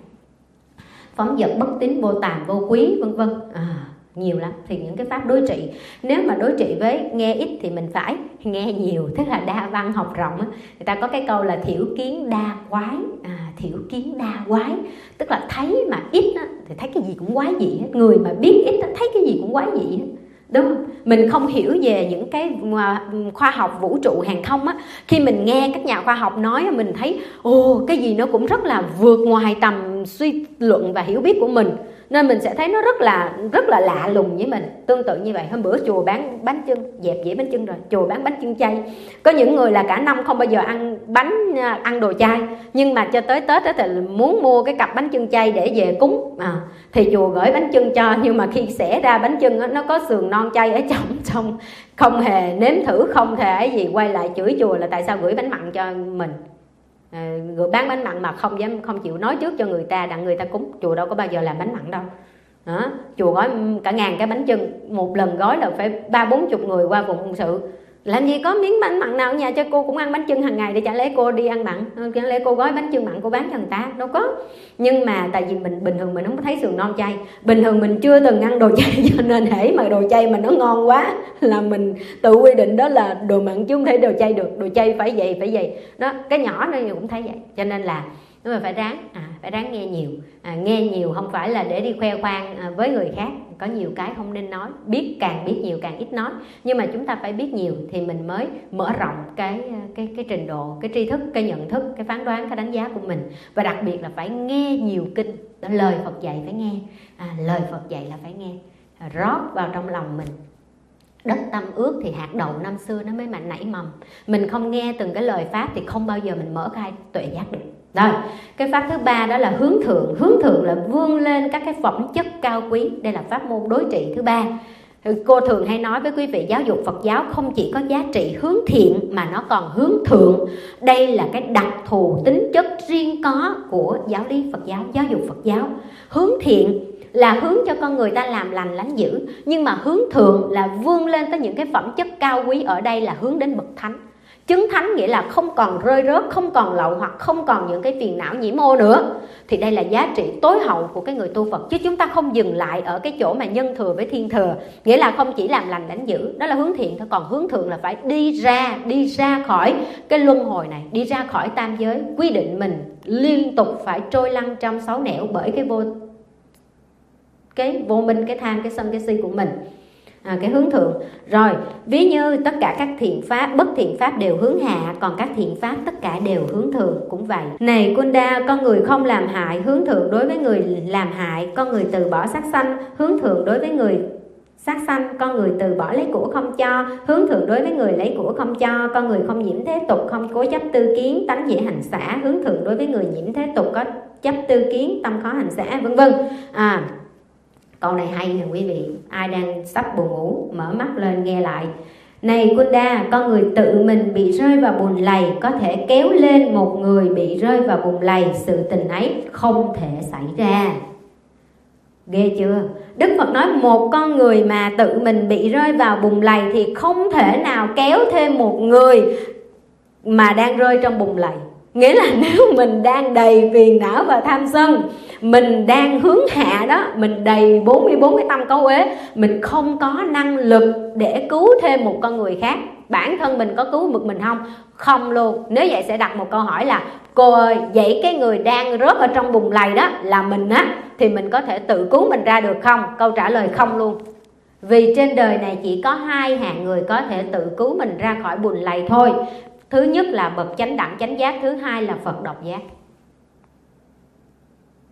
Phóng dật, bất tín, vô tàm, vô quý, vân vân. À, nhiều lắm. Thì những cái pháp đối trị, nếu mà đối trị với nghe ít thì mình phải nghe nhiều, tức là đa văn học rộng á. Người ta có cái câu là thiểu kiến đa quái. À, thiểu kiến đa quái, tức là thấy mà ít á, thì thấy cái gì cũng quái dị hết. Người mà biết ít á, thấy cái gì cũng quái dị hết. Đúng không? Mình không hiểu về những cái khoa học vũ trụ hàng không á, khi mình nghe các nhà khoa học nói mình thấy ồ cái gì nó cũng rất là vượt ngoài tầm suy luận và hiểu biết của mình, nên mình sẽ thấy nó rất là rất là lạ lùng với mình. Tương tự như vậy, hôm bữa chùa bán bánh chưng, dẹp dĩa bánh chưng rồi, chùa bán bánh chưng chay. Có những người là cả năm không bao giờ ăn bánh, ăn đồ chay, nhưng mà cho tới Tết thì muốn mua cái cặp bánh chưng chay để về cúng, à, thì chùa gửi bánh chưng cho, nhưng mà khi xẻ ra bánh chưng đó, nó có sườn non chay ở trong, trong không hề nếm thử, không hề ấy gì, quay lại chửi chùa là tại sao gửi bánh mặn cho mình. À, rồi bán bánh mặn mà không dám không chịu nói trước cho người ta, đặng người ta cúng. Chùa đâu có bao giờ làm bánh mặn đâu. Đó, chùa gói cả ngàn cái bánh chưng, một lần gói là phải ba bốn chục người qua phụng sự. Làm gì có miếng bánh mặn nào ở nhà cho cô cũng ăn bánh chưng hàng ngày để chả lẽ cô đi ăn mặn, chả lẽ cô gói bánh chưng mặn cô bán cho người ta, đâu có. Nhưng mà tại vì mình bình thường mình không có thấy sườn non chay, bình thường mình chưa từng ăn đồ chay, cho nên hễ mà đồ chay mà nó ngon quá là mình tự quy định đó là đồ mặn chứ không thể đồ chay được, đồ chay phải vậy phải vậy đó. Cái nhỏ nó cũng thấy vậy, cho nên là nhưng mà phải ráng, à, phải ráng nghe nhiều. À, nghe nhiều không phải là để đi khoe khoang à, với người khác. Có nhiều cái không nên nói, biết càng biết nhiều càng ít nói. Nhưng mà chúng ta phải biết nhiều thì mình mới mở rộng cái cái cái trình độ, cái tri thức, cái nhận thức, cái phán đoán, cái đánh giá của mình. Và đặc biệt là phải nghe nhiều kinh. Lời Phật dạy phải nghe, à, lời Phật dạy là phải nghe, à, rót vào trong lòng mình. Đất tâm ước thì hạt đậu năm xưa nó mới mạnh nảy mầm. Mình không nghe từng cái lời pháp thì không bao giờ mình mở khai tuệ giác được. Rồi, cái pháp thứ ba đó là hướng thượng. Hướng thượng là vươn lên các cái phẩm chất cao quý. Đây là pháp môn đối trị thứ ba. Cô thường hay nói với quý vị, giáo dục Phật giáo không chỉ có giá trị hướng thiện mà nó còn hướng thượng. Đây là cái đặc thù tính chất riêng có của giáo lý Phật giáo, giáo dục Phật giáo. Hướng thiện là hướng cho con người ta làm lành lánh dữ, nhưng mà hướng thượng là vươn lên tới những cái phẩm chất cao quý. Ở đây là hướng đến bậc thánh. Chứng thánh nghĩa là không còn rơi rớt, không còn lậu hoặc không còn những cái phiền não nhiễm ô nữa. Thì đây là giá trị tối hậu của cái người tu Phật. Chứ chúng ta không dừng lại ở cái chỗ mà nhân thừa với thiên thừa, nghĩa là không chỉ làm lành đánh dữ, đó là hướng thiện thôi. Còn hướng thượng là phải đi ra, đi ra khỏi cái luân hồi này, đi ra khỏi tam giới. Quy định mình liên tục phải trôi lăn trong sáu nẻo bởi cái vô cái vô minh, cái tham, cái sân, cái si của mình. À, cái hướng thượng. Rồi, ví như tất cả các thiện pháp, bất thiện pháp đều hướng hạ, còn các thiện pháp tất cả đều hướng thượng cũng vậy. Này Kunda, con người không làm hại, hướng thượng đối với người làm hại. Con người từ bỏ sát sanh, hướng thượng đối với người sát sanh. Con người từ bỏ lấy của không cho, hướng thượng đối với người lấy của không cho. Con người không nhiễm thế tục, không cố chấp tư kiến, tánh dễ hành xả, hướng thượng đối với người nhiễm thế tục, có chấp tư kiến, tâm khó hành xả, vân vân. À, câu này hay nè quý vị, ai đang sắp buồn ngủ mở mắt lên nghe lại. Này Kunda, con người tự mình bị rơi vào bùn lầy có thể kéo lên một người bị rơi vào bùn lầy, sự tình ấy không thể xảy ra. Ghê chưa? Đức Phật nói một con người mà tự mình bị rơi vào bùn lầy thì không thể nào kéo thêm một người mà đang rơi trong bùn lầy. Nghĩa là nếu mình đang đầy phiền não và tham sân, mình đang hướng hạ đó, mình đầy bốn mươi bốn cái tâm cấu uế, mình không có năng lực để cứu thêm một con người khác. Bản thân mình có cứu được mình không? Không luôn. Nếu vậy sẽ đặt một câu hỏi là cô ơi, vậy cái người đang rớt ở trong bùn lầy đó là mình á, thì mình có thể tự cứu mình ra được không? Câu trả lời không luôn. Vì trên đời này chỉ có hai hạng người có thể tự cứu mình ra khỏi bùn lầy thôi. Thứ nhất là bậc chánh đẳng chánh giác, thứ hai là Phật độc giác.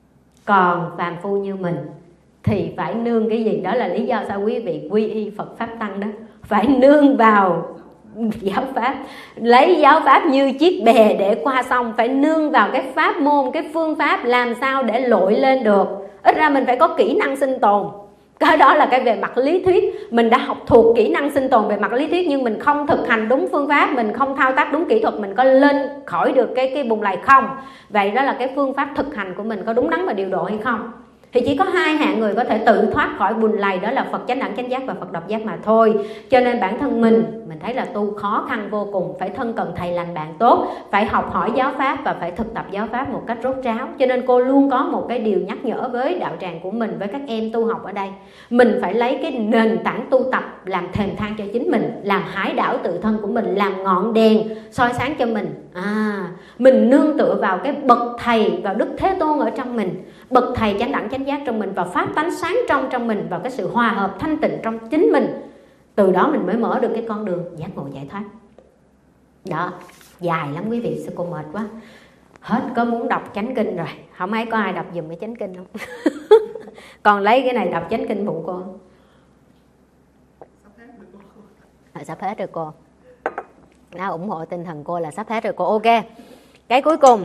Còn phàm phu như mình thì phải nương cái gì? Đó là lý do sao quý vị quy y Phật Pháp Tăng đó. Phải nương vào giáo pháp, lấy giáo pháp như chiếc bè để qua sông. Phải nương vào cái pháp môn, cái phương pháp làm sao để lội lên được. Ít ra mình phải có kỹ năng sinh tồn. Cái đó là cái về mặt lý thuyết. Mình đã học thuộc kỹ năng sinh tồn về mặt lý thuyết, nhưng mình không thực hành đúng phương pháp, mình không thao tác đúng kỹ thuật, mình có lên khỏi được cái, cái bùn lầy không? Vậy đó là cái phương pháp thực hành của mình có đúng đắn và điều độ hay không? Thì chỉ có hai hạng người có thể tự thoát khỏi bùn lầy, đó là Phật chánh đẳng chánh giác và Phật độc giác mà thôi. Cho nên bản thân mình, mình thấy là tu khó khăn vô cùng, phải thân cần thầy lành bạn tốt, phải học hỏi giáo pháp và phải thực tập giáo pháp một cách rốt ráo. Cho nên cô luôn có một cái điều nhắc nhở với đạo tràng của mình, với các em tu học ở đây. Mình phải lấy cái nền tảng tu tập làm thềm thang cho chính mình, làm hải đảo tự thân của mình, làm ngọn đèn soi sáng cho mình. À, mình nương tựa vào cái bậc thầy, vào Đức Thế Tôn ở trong mình, bậc thầy chánh đẳng chánh giác trong mình, và pháp tánh sáng trong trong mình, vào cái sự hòa hợp thanh tịnh trong chính mình. Từ đó mình mới mở được cái con đường giác ngộ giải thoát. Đó, dài lắm quý vị, sư cô mệt quá. Hết có muốn đọc chánh kinh rồi. Không ai có ai đọc giùm cái chánh kinh không? Còn lấy cái này đọc chánh kinh phụ cô. À, sắp hết rồi cô. Nó ủng hộ tinh thần cô là sắp hết rồi cô. Ok. Cái cuối cùng,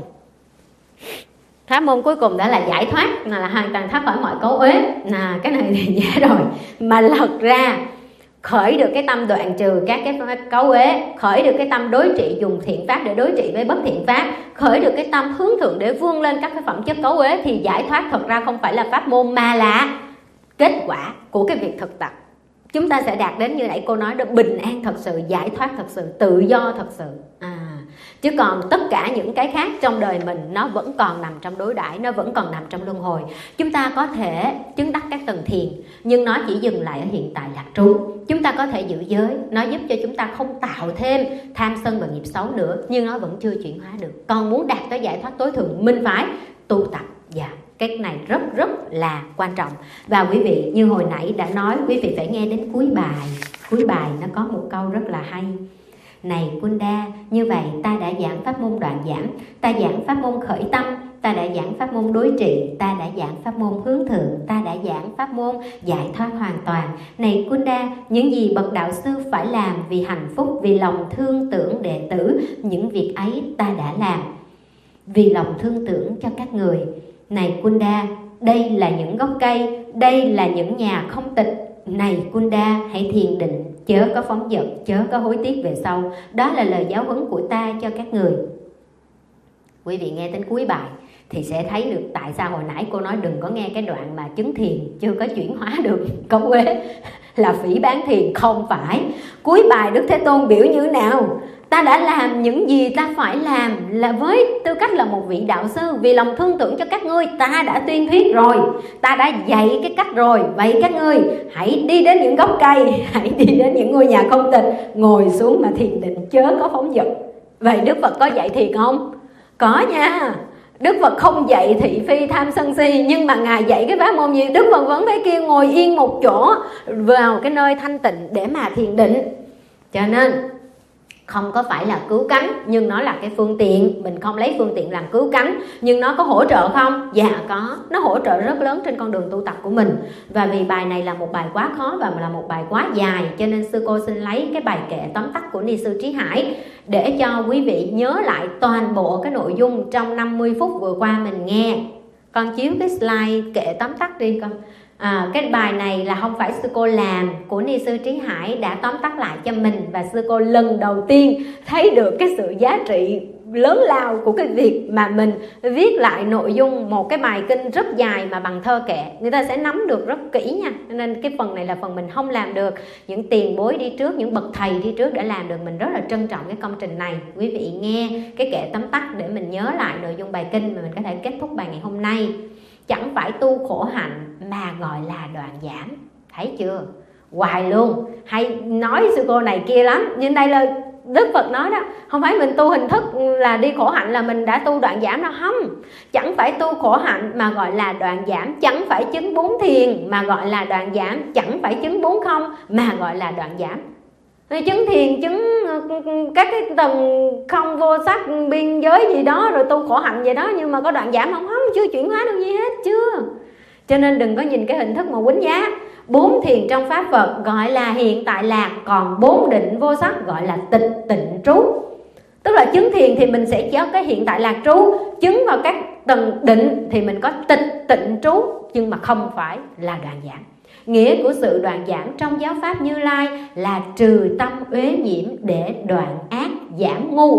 pháp môn cuối cùng đã là giải thoát, là, là hoàn toàn thoát khỏi mọi cấu uế. Là cái này thì dễ rồi. Mà lật ra, khởi được cái tâm đoạn trừ các cái cấu uế, khởi được cái tâm đối trị, dùng thiện pháp để đối trị với bất thiện pháp, khởi được cái tâm hướng thượng để vươn lên các cái phẩm chất cấu uế, thì giải thoát thật ra không phải là pháp môn mà là kết quả của cái việc thực tập. Chúng ta sẽ đạt đến như nãy cô nói đó, bình an thật sự, giải thoát thật sự, tự do thật sự. À, chứ còn tất cả những cái khác trong đời mình nó vẫn còn nằm trong đối đãi, nó vẫn còn nằm trong luân hồi. Chúng ta có thể chứng đắc các tầng thiền, nhưng nó chỉ dừng lại ở hiện tại lạc trú. Chúng ta có thể giữ giới, nó giúp cho chúng ta không tạo thêm tham sân và nghiệp xấu nữa, nhưng nó vẫn chưa chuyển hóa được. Còn muốn đạt tới giải thoát tối thượng, mình phải tu tập. Dạ, cái này rất rất là quan trọng. Và quý vị, như hồi nãy đã nói, quý vị phải nghe đến cuối bài. Cuối bài nó có một câu rất là hay. Này Kunda, như vậy ta đã giảng pháp môn đoạn giảm, ta giảng pháp môn khởi tâm, ta đã giảng pháp môn đối trị, ta đã giảng pháp môn hướng thượng, ta đã giảng pháp môn giải thoát hoàn toàn. Này Kunda, những gì bậc đạo sư phải làm vì hạnh phúc, vì lòng thương tưởng đệ tử, những việc ấy ta đã làm vì lòng thương tưởng cho các người. Này Kunda, đây là những gốc cây, đây là những nhà không tịch. Này Kunda, hãy thiền định, chớ có phóng dật, chớ có hối tiếc về sau. Đó là lời giáo huấn của ta cho các người. Quý vị nghe đến cuối bài thì sẽ thấy được tại sao hồi nãy cô nói đừng có nghe cái đoạn mà chứng thiền chưa có chuyển hóa được cấu uế là phỉ bán thiền. Không phải. Cuối bài Đức Thế Tôn biểu như thế nào? Ta đã làm những gì ta phải làm, là với tư cách là một vị đạo sư, vì lòng thương tưởng cho các ngươi, ta đã tuyên thuyết rồi, ta đã dạy cái cách rồi. Vậy các ngươi hãy đi đến những gốc cây, hãy đi đến những ngôi nhà không tịch, ngồi xuống mà thiền định, chớ có phóng dật. Vậy Đức Phật có dạy thiền không? Có nha. Đức Phật không dạy thị phi tham sân si, nhưng mà Ngài dạy cái pháp môn gì? Đức Phật vẫn phải kêu ngồi yên một chỗ vào cái nơi thanh tịnh để mà thiền định. Cho nên không có phải là cứu cánh, nhưng nó là cái phương tiện. Mình không lấy phương tiện làm cứu cánh, nhưng nó có hỗ trợ không? Dạ có. Nó hỗ trợ rất lớn trên con đường tu tập của mình. Và vì bài này là một bài quá khó và là một bài quá dài, cho nên sư cô xin lấy cái bài kệ tóm tắt của Ni sư Trí Hải để cho quý vị nhớ lại toàn bộ cái nội dung trong năm mươi phút vừa qua mình nghe. Con chiếu cái slide kệ tóm tắt đi con. À, cái bài này là không phải sư cô làm, của Ni sư Trí Hải đã tóm tắt lại cho mình, và sư cô lần đầu tiên thấy được cái sự giá trị lớn lao của cái việc mà mình viết lại nội dung một cái bài kinh rất dài mà bằng thơ kệ. Người ta sẽ nắm được rất kỹ nha. Nên cái phần này là phần mình không làm được. Những tiền bối đi trước, những bậc thầy đi trước đã làm được. Mình rất là trân trọng cái công trình này. Quý vị nghe cái kệ tóm tắt để mình nhớ lại nội dung bài kinh mà mình có thể kết thúc bài ngày hôm nay. Chẳng phải tu khổ hạnh mà gọi là đoạn giảm. Thấy chưa? Hoài luôn. Hay nói sư cô này kia lắm, nhưng đây là Đức Phật nói đó. Không phải mình tu hình thức là đi khổ hạnh là mình đã tu đoạn giảm đâu. Không. Chẳng phải tu khổ hạnh mà gọi là đoạn giảm. Chẳng phải chứng bốn thiền mà gọi là đoạn giảm. Chẳng phải chứng bốn không mà gọi là đoạn giảm. chứng thiền, chứng các cái tầng không vô sắc biên giới gì đó, rồi tu khổ hạnh vậy đó, nhưng mà có đoạn giảm không? Không, chưa chuyển hóa được gì hết, chưa. Cho nên đừng có nhìn cái hình thức mà quýnh giá. Bốn thiền trong pháp Phật gọi là hiện tại lạc, còn bốn định vô sắc gọi là tịch tịnh trú. Tức là chứng thiền thì mình sẽ có cái hiện tại lạc trú, chứng vào các tầng định thì mình có tịch tịnh trú, nhưng mà không phải là đoạn giảm. Nghĩa của sự đoạn giảm trong giáo pháp Như Lai là trừ tâm uế nhiễm để đoạn ác giảm ngu.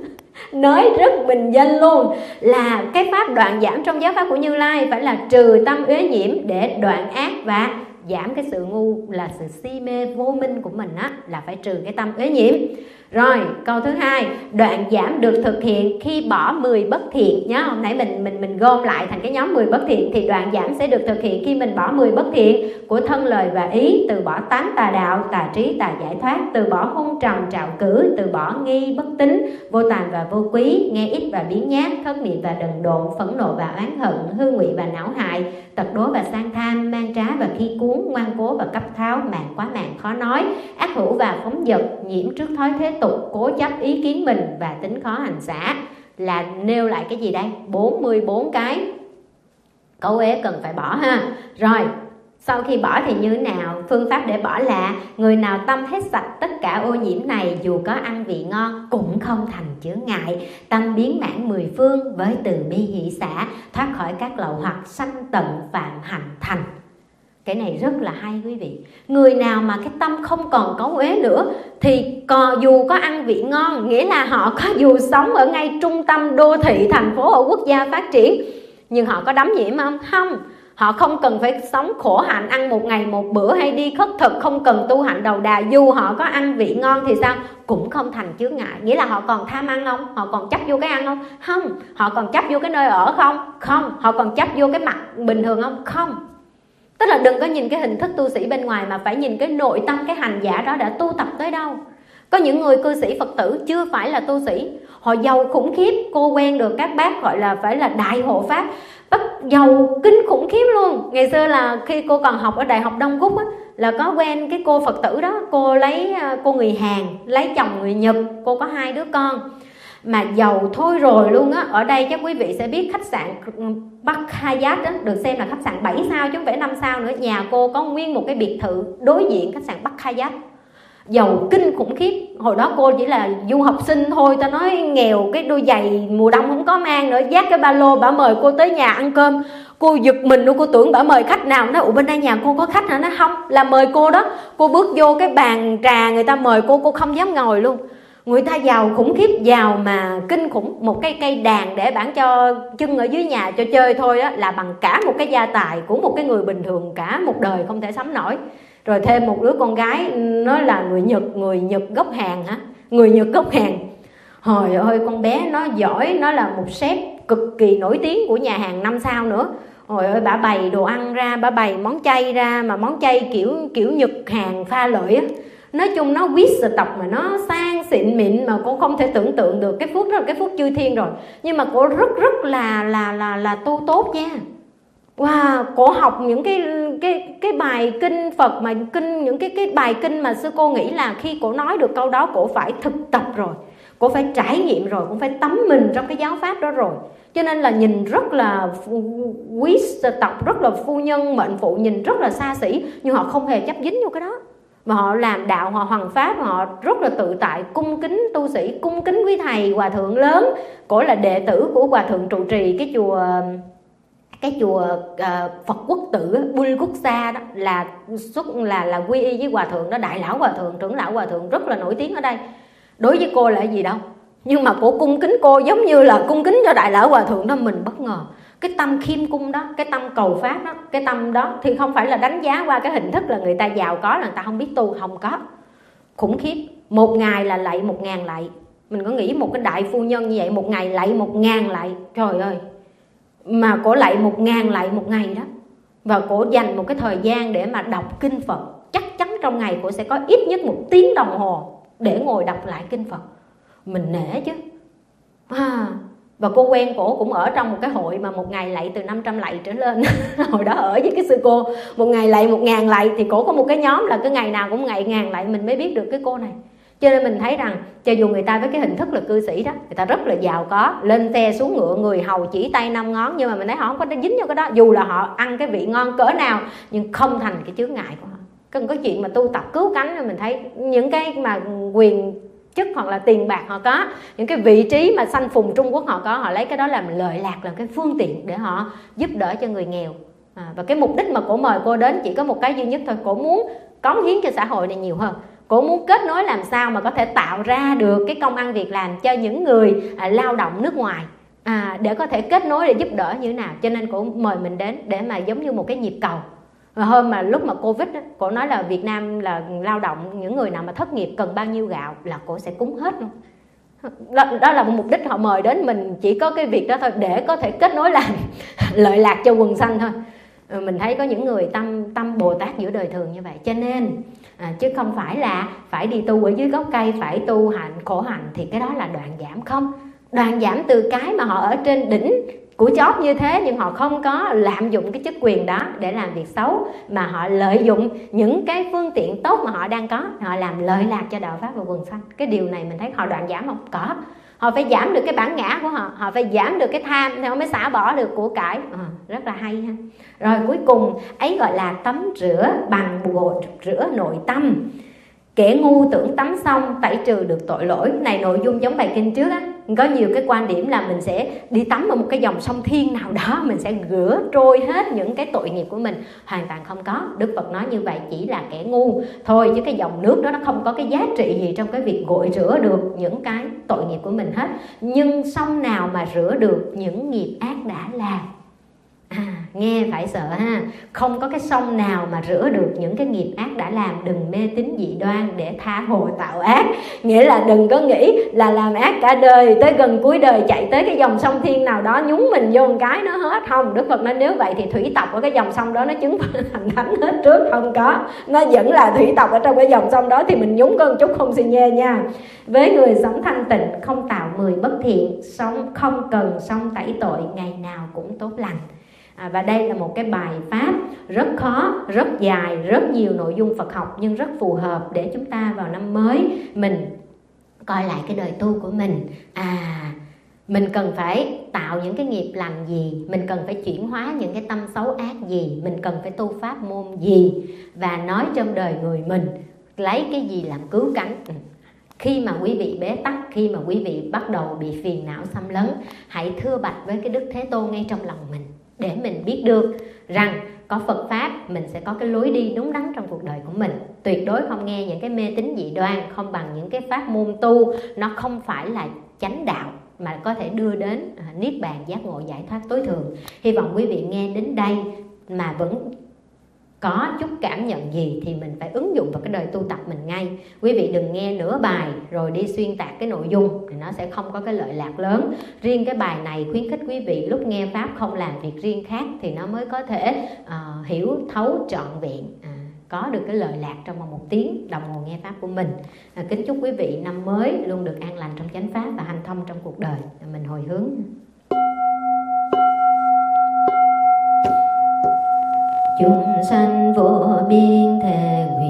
Nói rất bình dân luôn, là cái pháp đoạn giảm trong giáo pháp của Như Lai phải là trừ tâm uế nhiễm để đoạn ác và giảm cái sự ngu, là sự si mê vô minh của mình á, là phải trừ cái tâm uế nhiễm. Rồi câu thứ hai, đoạn giảm được thực hiện khi bỏ mười bất thiện. Nhớ hôm nãy mình mình mình gom lại thành cái nhóm mười bất thiện, thì đoạn giảm sẽ được thực hiện khi mình bỏ mười bất thiện của thân lời và ý, từ bỏ tám tà đạo, tà trí, tà giải thoát, từ bỏ hung trầm trạo cử, từ bỏ nghi bất tín, vô tàm và vô quý, nghe ít và biến nhát, thất niệm và đần độn, phẫn nộ và oán hận, hư ngụy và não hại, tật đố và sang tham, mang trá và khi cuốn, ngoan cố và cấp tháo, màng quá màng khó nói, ác hữu và phóng dật, nhiễm trước thói thế tục, cố chấp ý kiến mình và tính khó hành xả. Là nêu lại cái gì đây? bốn mươi bốn cái cấu uế cần phải bỏ ha. Rồi sau khi bỏ thì như thế nào? Phương pháp để bỏ là người nào tâm hết sạch tất cả ô nhiễm này, dù có ăn vị ngon cũng không thành chướng ngại, tâm biến mãn mười phương với từ bi hỷ xả, thoát khỏi các lậu hoặc, sanh tận phạm hạnh thành. Cái này rất là hay quý vị. Người nào mà cái tâm không còn cấu uế nữa thì còn dù có ăn vị ngon, nghĩa là họ có dù sống ở ngay trung tâm đô thị, thành phố, ở quốc gia phát triển, nhưng họ có đắm nhiễm không? Không. Họ không cần phải sống khổ hạnh, ăn một ngày một bữa hay đi khất thực, không cần tu hạnh đầu đà. Dù họ có ăn vị ngon thì sao? Cũng không thành chướng ngại. Nghĩa là họ còn tham ăn không? Họ còn chấp vô cái ăn không? Không. Họ còn chấp vô cái nơi ở không? Không. Họ còn chấp vô cái mặt bình thường không? Không. Tức là đừng có nhìn cái hình thức tu sĩ bên ngoài, mà phải nhìn cái nội tâm, cái hành giả đó đã tu tập tới đâu. Có những người cư sĩ Phật tử chưa phải là tu sĩ, họ giàu khủng khiếp. Cô quen được các bác gọi là phải là đại hộ pháp, bác giàu kinh khủng khiếp luôn. Ngày xưa là khi cô còn học ở Đại học Đông Cúc á, là có quen cái cô Phật tử đó. Cô lấy cô người Hàn, lấy chồng người Nhật, cô có hai đứa con, mà giàu thôi rồi luôn á. Ở đây chắc quý vị sẽ biết khách sạn Bắc Hyatt đó, được xem là khách sạn bảy sao chứ không phải năm sao nữa. Nhà cô có nguyên một cái biệt thự đối diện khách sạn Bắc Hyatt, giàu kinh khủng khiếp. Hồi đó cô chỉ là du học sinh thôi, ta nói nghèo, cái đôi giày mùa đông không có mang nữa, vác cái ba lô, bả mời cô tới nhà ăn cơm. Cô giật mình luôn, cô tưởng bả mời khách nào. Nói ủa bên đây nhà cô có khách hả? Nó không, là mời cô đó. Cô bước vô cái bàn trà người ta mời cô, cô không dám ngồi luôn. Người ta giàu khủng khiếp, giàu mà kinh khủng. Một cái cây đàn để bản cho chân ở dưới nhà cho chơi thôi đó, là bằng cả một cái gia tài của một cái người bình thường cả một đời không thể sắm nổi. Rồi thêm một đứa con gái, nó là người Nhật, người Nhật gốc Hàn hả? Người Nhật gốc Hàn. Trời ơi, con bé nó giỏi, nó là một sếp cực kỳ nổi tiếng của nhà hàng năm sao nữa. Trời ơi, bả bày đồ ăn ra, bả bày món chay ra, mà món chay kiểu kiểu Nhật Hàn pha lợi á. Nói chung nó quý sự tộc mà nó sang xịn mịn mà cô không thể tưởng tượng được. Cái phút đó là cái phút chư thiên rồi, nhưng mà cô rất rất là là là là tu tốt nha. Wow, cô học những cái cái cái bài kinh Phật, mà kinh những cái cái bài kinh mà sư cô nghĩ là khi cô nói được câu đó cô phải thực tập rồi, cô phải trải nghiệm rồi, cũng phải tắm mình trong cái giáo pháp đó rồi. Cho nên là nhìn rất là quý tộc, rất là phu nhân mệnh phụ, nhìn rất là xa xỉ, nhưng họ không hề chấp dính vô cái đó. Mà họ làm đạo, họ hoằng pháp, họ rất là tự tại, cung kính tu sĩ, cung kính quý thầy hòa thượng lớn. Cổ là đệ tử của hòa thượng trụ trì cái chùa cái chùa uh, Phật Quốc Tự Bul Quốc Sa đó, là xuất là là quy y với hòa thượng đó, đại lão hòa thượng, trưởng lão hòa thượng rất là nổi tiếng ở đây. Đối với cô là gì đâu, nhưng mà cổ cung kính cô giống như là cung kính cho đại lão hòa thượng đó. Mình bất ngờ cái tâm khiêm cung đó, cái tâm cầu pháp đó, cái tâm đó thì không phải là đánh giá qua cái hình thức là người ta giàu có là người ta không biết tu, không có. Khủng khiếp, một ngày là lạy một ngàn lạy. Mình có nghĩ một cái đại phu nhân như vậy một ngày lạy một ngàn lạy, trời ơi. Mà cổ lạy một ngàn lạy một ngày đó, và cổ dành một cái thời gian để mà đọc kinh Phật. Chắc chắn trong ngày cổ sẽ có ít nhất một tiếng đồng hồ để ngồi đọc lại kinh Phật. Mình nể chứ à, Và cô quen cổ cũng ở trong một cái hội mà một ngày lạy từ năm trăm lạy trở lên. Hồi đó ở với cái sư cô, một ngày lạy một ngàn lạy, thì cổ có một cái nhóm là cứ ngày nào cũng ngày ngàn lạy, mình mới biết được cái cô này. Cho nên mình thấy rằng cho dù người ta với cái hình thức là cư sĩ đó, người ta rất là giàu có, lên xe xuống ngựa, người hầu chỉ tay năm ngón, nhưng mà mình thấy họ không có dính vô cái đó. Dù là họ ăn cái vị ngon cỡ nào nhưng không thành cái chướng ngại của họ. Cần có chuyện mà tu tập cứu cánh, mình thấy những cái mà quyền chức hoặc là tiền bạc họ có, những cái vị trí mà sanh phùng Trung Quốc họ có, họ lấy cái đó làm lợi lạc, làm cái phương tiện để họ giúp đỡ cho người nghèo. À, và cái mục đích mà cổ mời cô đến chỉ có một cái duy nhất thôi, cổ muốn cống hiến cho xã hội này nhiều hơn. Cổ muốn kết nối làm sao mà có thể tạo ra được cái công ăn việc làm cho những người à, lao động nước ngoài, à, để có thể kết nối để giúp đỡ như thế nào. Cho nên cổ mời mình đến để mà giống như một cái nhịp cầu. Và hôm mà lúc mà Covid đó, cổ nói là Việt Nam là lao động, những người nào mà thất nghiệp cần bao nhiêu gạo là cổ sẽ cúng hết luôn. Đó, đó là một mục đích họ mời đến mình, chỉ có cái việc đó thôi, để có thể kết nối làm lợi lạc cho quần sanh thôi. Mình thấy có những người tâm tâm Bồ Tát giữa đời thường như vậy. Cho nên à, chứ không phải là phải đi tu ở dưới gốc cây, phải tu hành khổ hạnh, thì cái đó là đoạn giảm. Không, đoạn giảm từ cái mà họ ở trên đỉnh của chót như thế, nhưng họ không có lạm dụng cái chức quyền đó để làm việc xấu, mà họ lợi dụng những cái phương tiện tốt mà họ đang có, họ làm lợi lạc cho đạo pháp và quần sanh. Cái điều này mình thấy họ đoạn giảm không? Có. Họ phải giảm được cái bản ngã của họ, họ phải giảm được cái tham thì họ mới xả bỏ được của cải. À, rất là hay ha. Rồi cuối cùng ấy gọi là tắm rửa bằng bột rửa nội tâm. Kẻ ngu tưởng tắm xong tẩy trừ được tội lỗi. Này nội dung giống bài kinh trước á, có nhiều cái quan điểm là mình sẽ đi tắm ở một cái dòng sông Thiên nào đó, mình sẽ rửa trôi hết những cái tội nghiệp của mình. Hoàn toàn không có. Đức Phật nói như vậy chỉ là kẻ ngu thôi, chứ cái dòng nước đó nó không có cái giá trị gì trong cái việc gội rửa được những cái tội nghiệp của mình hết. Nhưng sông nào mà rửa được những nghiệp ác đã làm? À, nghe phải sợ ha. Không có cái sông nào mà rửa được những cái nghiệp ác đã làm. Đừng mê tín dị đoan để tha hồ tạo ác. Nghĩa là đừng có nghĩ là làm ác cả đời, tới gần cuối đời chạy tới cái dòng sông Thiên nào đó nhúng mình vô một cái nó hết. Không, Đức Phật nói nếu vậy thì thủy tộc ở cái dòng sông đó nó chứng thành thánh hết trước. Không có, nó vẫn là thủy tộc ở trong cái dòng sông đó, thì mình nhúng có một chút không xì nhê nha. Với người sống thanh tịnh, không tạo mười bất thiện, sống không cần sông tẩy tội, ngày nào cũng tốt lành. À, và đây là một cái bài pháp rất khó, rất dài, rất nhiều nội dung Phật học, nhưng rất phù hợp để chúng ta vào năm mới mình coi lại cái đời tu của mình. À, mình cần phải tạo những cái nghiệp lành gì, mình cần phải chuyển hóa những cái tâm xấu ác gì, mình cần phải tu pháp môn gì, và nói trong đời người mình lấy cái gì làm cứu cánh. Khi mà quý vị bế tắc, khi mà quý vị bắt đầu bị phiền não xâm lấn, hãy thưa bạch với cái Đức Thế Tôn ngay trong lòng mình, để mình biết được rằng có Phật Pháp, mình sẽ có cái lối đi đúng đắn trong cuộc đời của mình. Tuyệt đối không nghe những cái mê tín dị đoan, không bằng những cái pháp môn tu, nó không phải là chánh đạo, mà có thể đưa đến niết bàn giác ngộ giải thoát tối thượng. Hy vọng quý vị nghe đến đây mà vẫn có chút cảm nhận gì thì mình phải ứng dụng vào cái đời tu tập mình ngay. Quý vị đừng nghe nửa bài rồi đi xuyên tạc cái nội dung, thì nó sẽ không có cái lợi lạc lớn. Riêng cái bài này khuyến khích quý vị lúc nghe Pháp không làm việc riêng khác, thì nó mới có thể uh, hiểu thấu trọn vẹn, uh, có được cái lợi lạc trong vòng một tiếng đồng hồ nghe Pháp của mình. Uh, kính chúc quý vị năm mới luôn được an lành trong chánh Pháp và hanh thông trong cuộc đời. Uh, mình hồi hướng. Chúng sanh vô biên thề